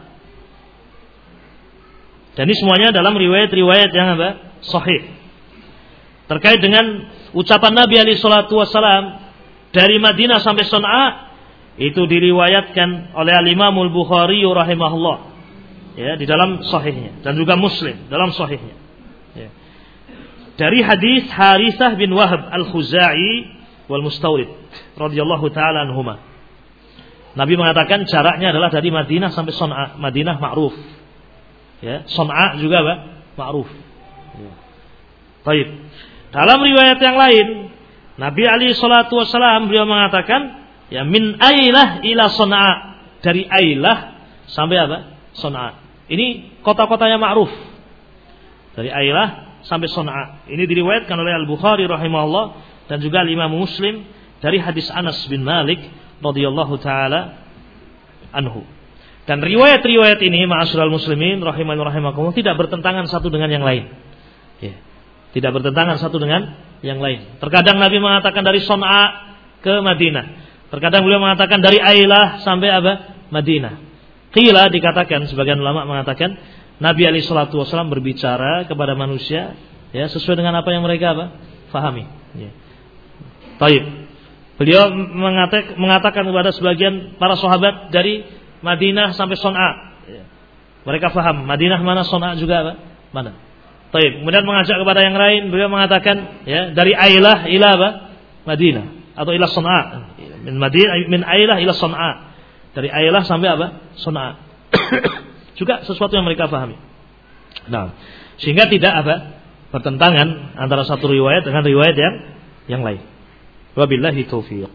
Dan ini semuanya dalam riwayat-riwayat yang apa? Sahih. Terkait dengan ucapan Nabi alaihi salatu wasallam dari Madinah sampai Sana'a, itu diriwayatkan oleh Al-Imam Al-Bukhari rahimahullah. Ya, di dalam sahihnya dan juga Muslim dalam sahihnya. Ya. Dari hadis Harithah bin Wahab Al-Khuzai wal Mustawrid radhiyallahu taala anhuma. Nabi mengatakan jaraknya adalah dari Madinah sampai Sana'a. Madinah ma'ruf. Ya, Sana'a juga apa? Ma'ruf. Ya. Baik. Dalam riwayat yang lain, Nabi alaihi salatu wasallam beliau mengatakan, ya min Ailah ila Sana'a, dari Ailah sampai apa? Sana'a. Ini kota-kota yang ma'ruf. Dari Ailah sampai Sana'a. Ini diriwayatkan oleh Al-Bukhari rahimahullah dan juga Imam Muslim dari hadis Anas bin Malik radhiyallahu taala anhu. Dan riwayat-riwayat ini ma'asyiral muslimin rahimani rahimakumullah tidak bertentangan satu dengan yang lain. Ya. Tidak bertentangan satu dengan yang lain. Terkadang Nabi mengatakan dari Sana'a ke Madinah. Terkadang beliau mengatakan dari Ailah sampai apa? Madinah. Qila dikatakan, sebagian ulama mengatakan Nabi alaihi salatu wasallam berbicara kepada manusia ya sesuai dengan apa yang mereka apa? Fahami. Ya. Baik. Beliau mengatakan, mengatakan kepada sebagian para sahabat dari Madinah sampai Sana'a. Ya. Mereka faham Madinah mana, Sana'a juga apa? Mana. Baik. Kemudian mengajak kepada yang lain, beliau mengatakan ya dari Ailah ila apa? Madinah atau ila Sana'a. Min Madinah min Ailah ila Sana'a. Dari Ailah sampai apa? Sana'a. Juga sesuatu yang mereka pahami. Nah, sehingga tidak apa? Bertentangan antara satu riwayat dengan riwayat yang yang lain. Wabillahi taufiq.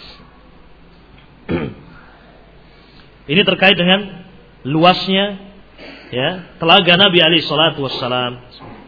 Ini terkait dengan luasnya ya telaga Nabi alaihi salatu wassalam.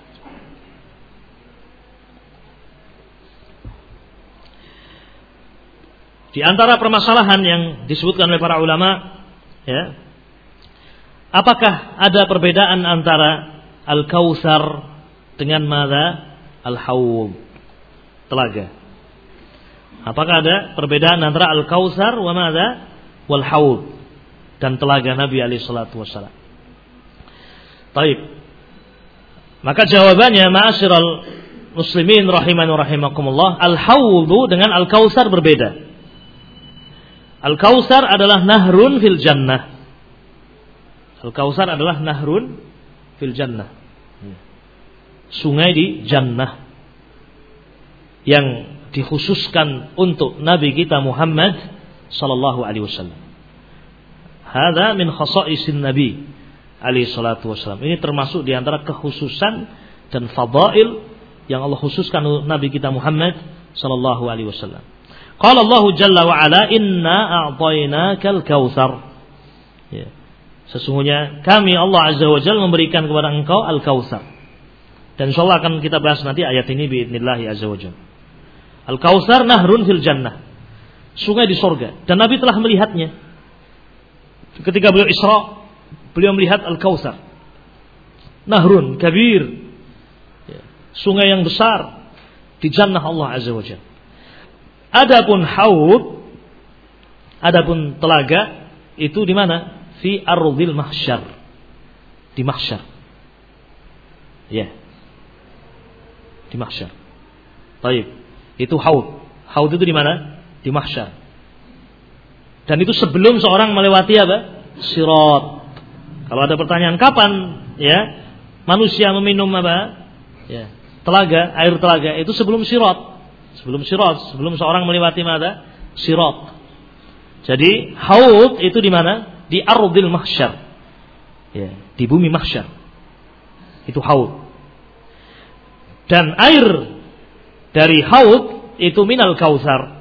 Di antara permasalahan yang disebutkan oleh para ulama, ya, apakah ada perbedaan antara Al-Kautsar dengan madza? Al-Haud, telaga. Apakah ada perbedaan antara Al-Kautsar wa madza? Wal Haud, dan telaga Nabi alaihi salatu wassalam. Baik. Maka jawabannya ma'asyiral muslimin rahimani rahimakumullah, Al-Haud dengan Al-Kautsar berbeda. Al-Kautsar adalah nahrun fil jannah. Al-Kautsar adalah nahrun fil jannah. Sungai di jannah yang dikhususkan untuk Nabi kita Muhammad sallallahu alaihi wasallam. Hadza min khasa'isin Nabi alaihi salatu wasallam. Ini termasuk di antara kekhususan dan fadail yang Allah khususkan untuk Nabi kita Muhammad sallallahu alaihi wasallam. Qala Allah Jalla wa Ala, inna a'tainakal kautsar. Ya. Sesungguhnya kami Allah Azza wa Jalla memberikan kepada engkau al-kautsar. Dan insyaallah akan kita bahas nanti ayat ini biidznillah azza wajalla. Al-Kautsar nahrun fil jannah. Sungai di surga, dan Nabi telah melihatnya. Ketika beliau Isra, beliau melihat Al-Kautsar. Nahrun kabir. Sungai yang besar di jannah Allah azza wajalla. Adapun haud, adapun telaga itu di mana? Fi ardhil mahsyar. Di mahsyar. Ya. Di mahsyar. Baik. Itu haud. Haud itu di mana? Di mahsyar. Dan itu sebelum seorang melewati apa? Sirat. Kalau ada pertanyaan kapan ya manusia meminum apa? Ya, telaga, air telaga itu sebelum sirat. Sebelum sirat, sebelum seorang melewati mana? Sirat. Jadi haud itu di mana? Di ardhil mahsyar. Ya, di bumi mahsyar. Itu haud. Dan air dari haud itu minal kautsar.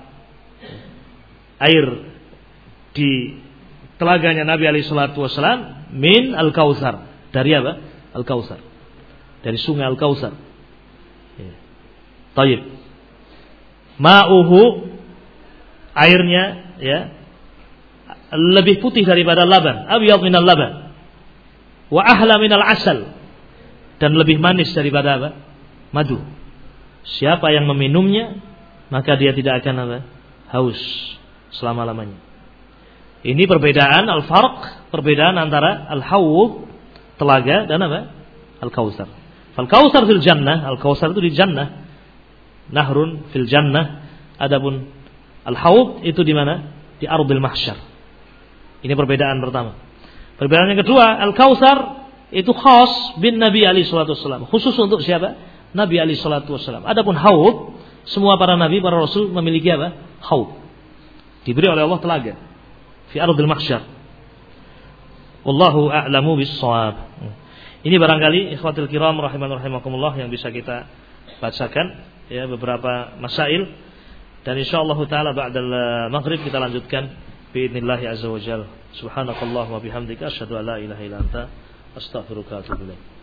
Air di telaganya Nabi alaihi salatu wasallam min al-Kautsar. Dari apa? Al-Kautsar. Dari sungai Al-Kautsar. Ya. Tayyib. Ma'uhu, airnya ya lebih putih daripada laban, abyad minal laban. Wa ahla minal asal, dan lebih manis daripada apa? Madu. Siapa yang meminumnya maka dia tidak akan apa? Haus selama-lamanya. Ini perbedaan al-farq, perbedaan antara al-hawd, telaga, dan apa? Al-Kautsar. Al-Kautsar fil jannah, al-Kautsar itu di jannah. Nahrun fil jannah. Adapun al-hawd itu di mana? Di ardhil mahsyar. Ini perbedaan pertama. Perbedaan yang kedua, al-Kautsar itu khas bin Nabi alaihi salatu wasallam. Khusus untuk siapa? Nabi alaihi salatu wasallam. Adapun hawd, semua para nabi, para rasul memiliki apa? Hawd. Diberi oleh Allah telaga fi ardhil mahsyar. Wallahu a'lamu bis-shawab. Ini barangkali ikhwatul kiram rahiman rahimakumullah yang bisa kita bacakan ya beberapa masail, dan insyaallah taala ba'dal maghrib kita lanjutkan biidznillah azza wajalla. Subhanakallahumma bihamdika asyhadu an la ilaha illa anta astaghfiruka wa atubu ilaik.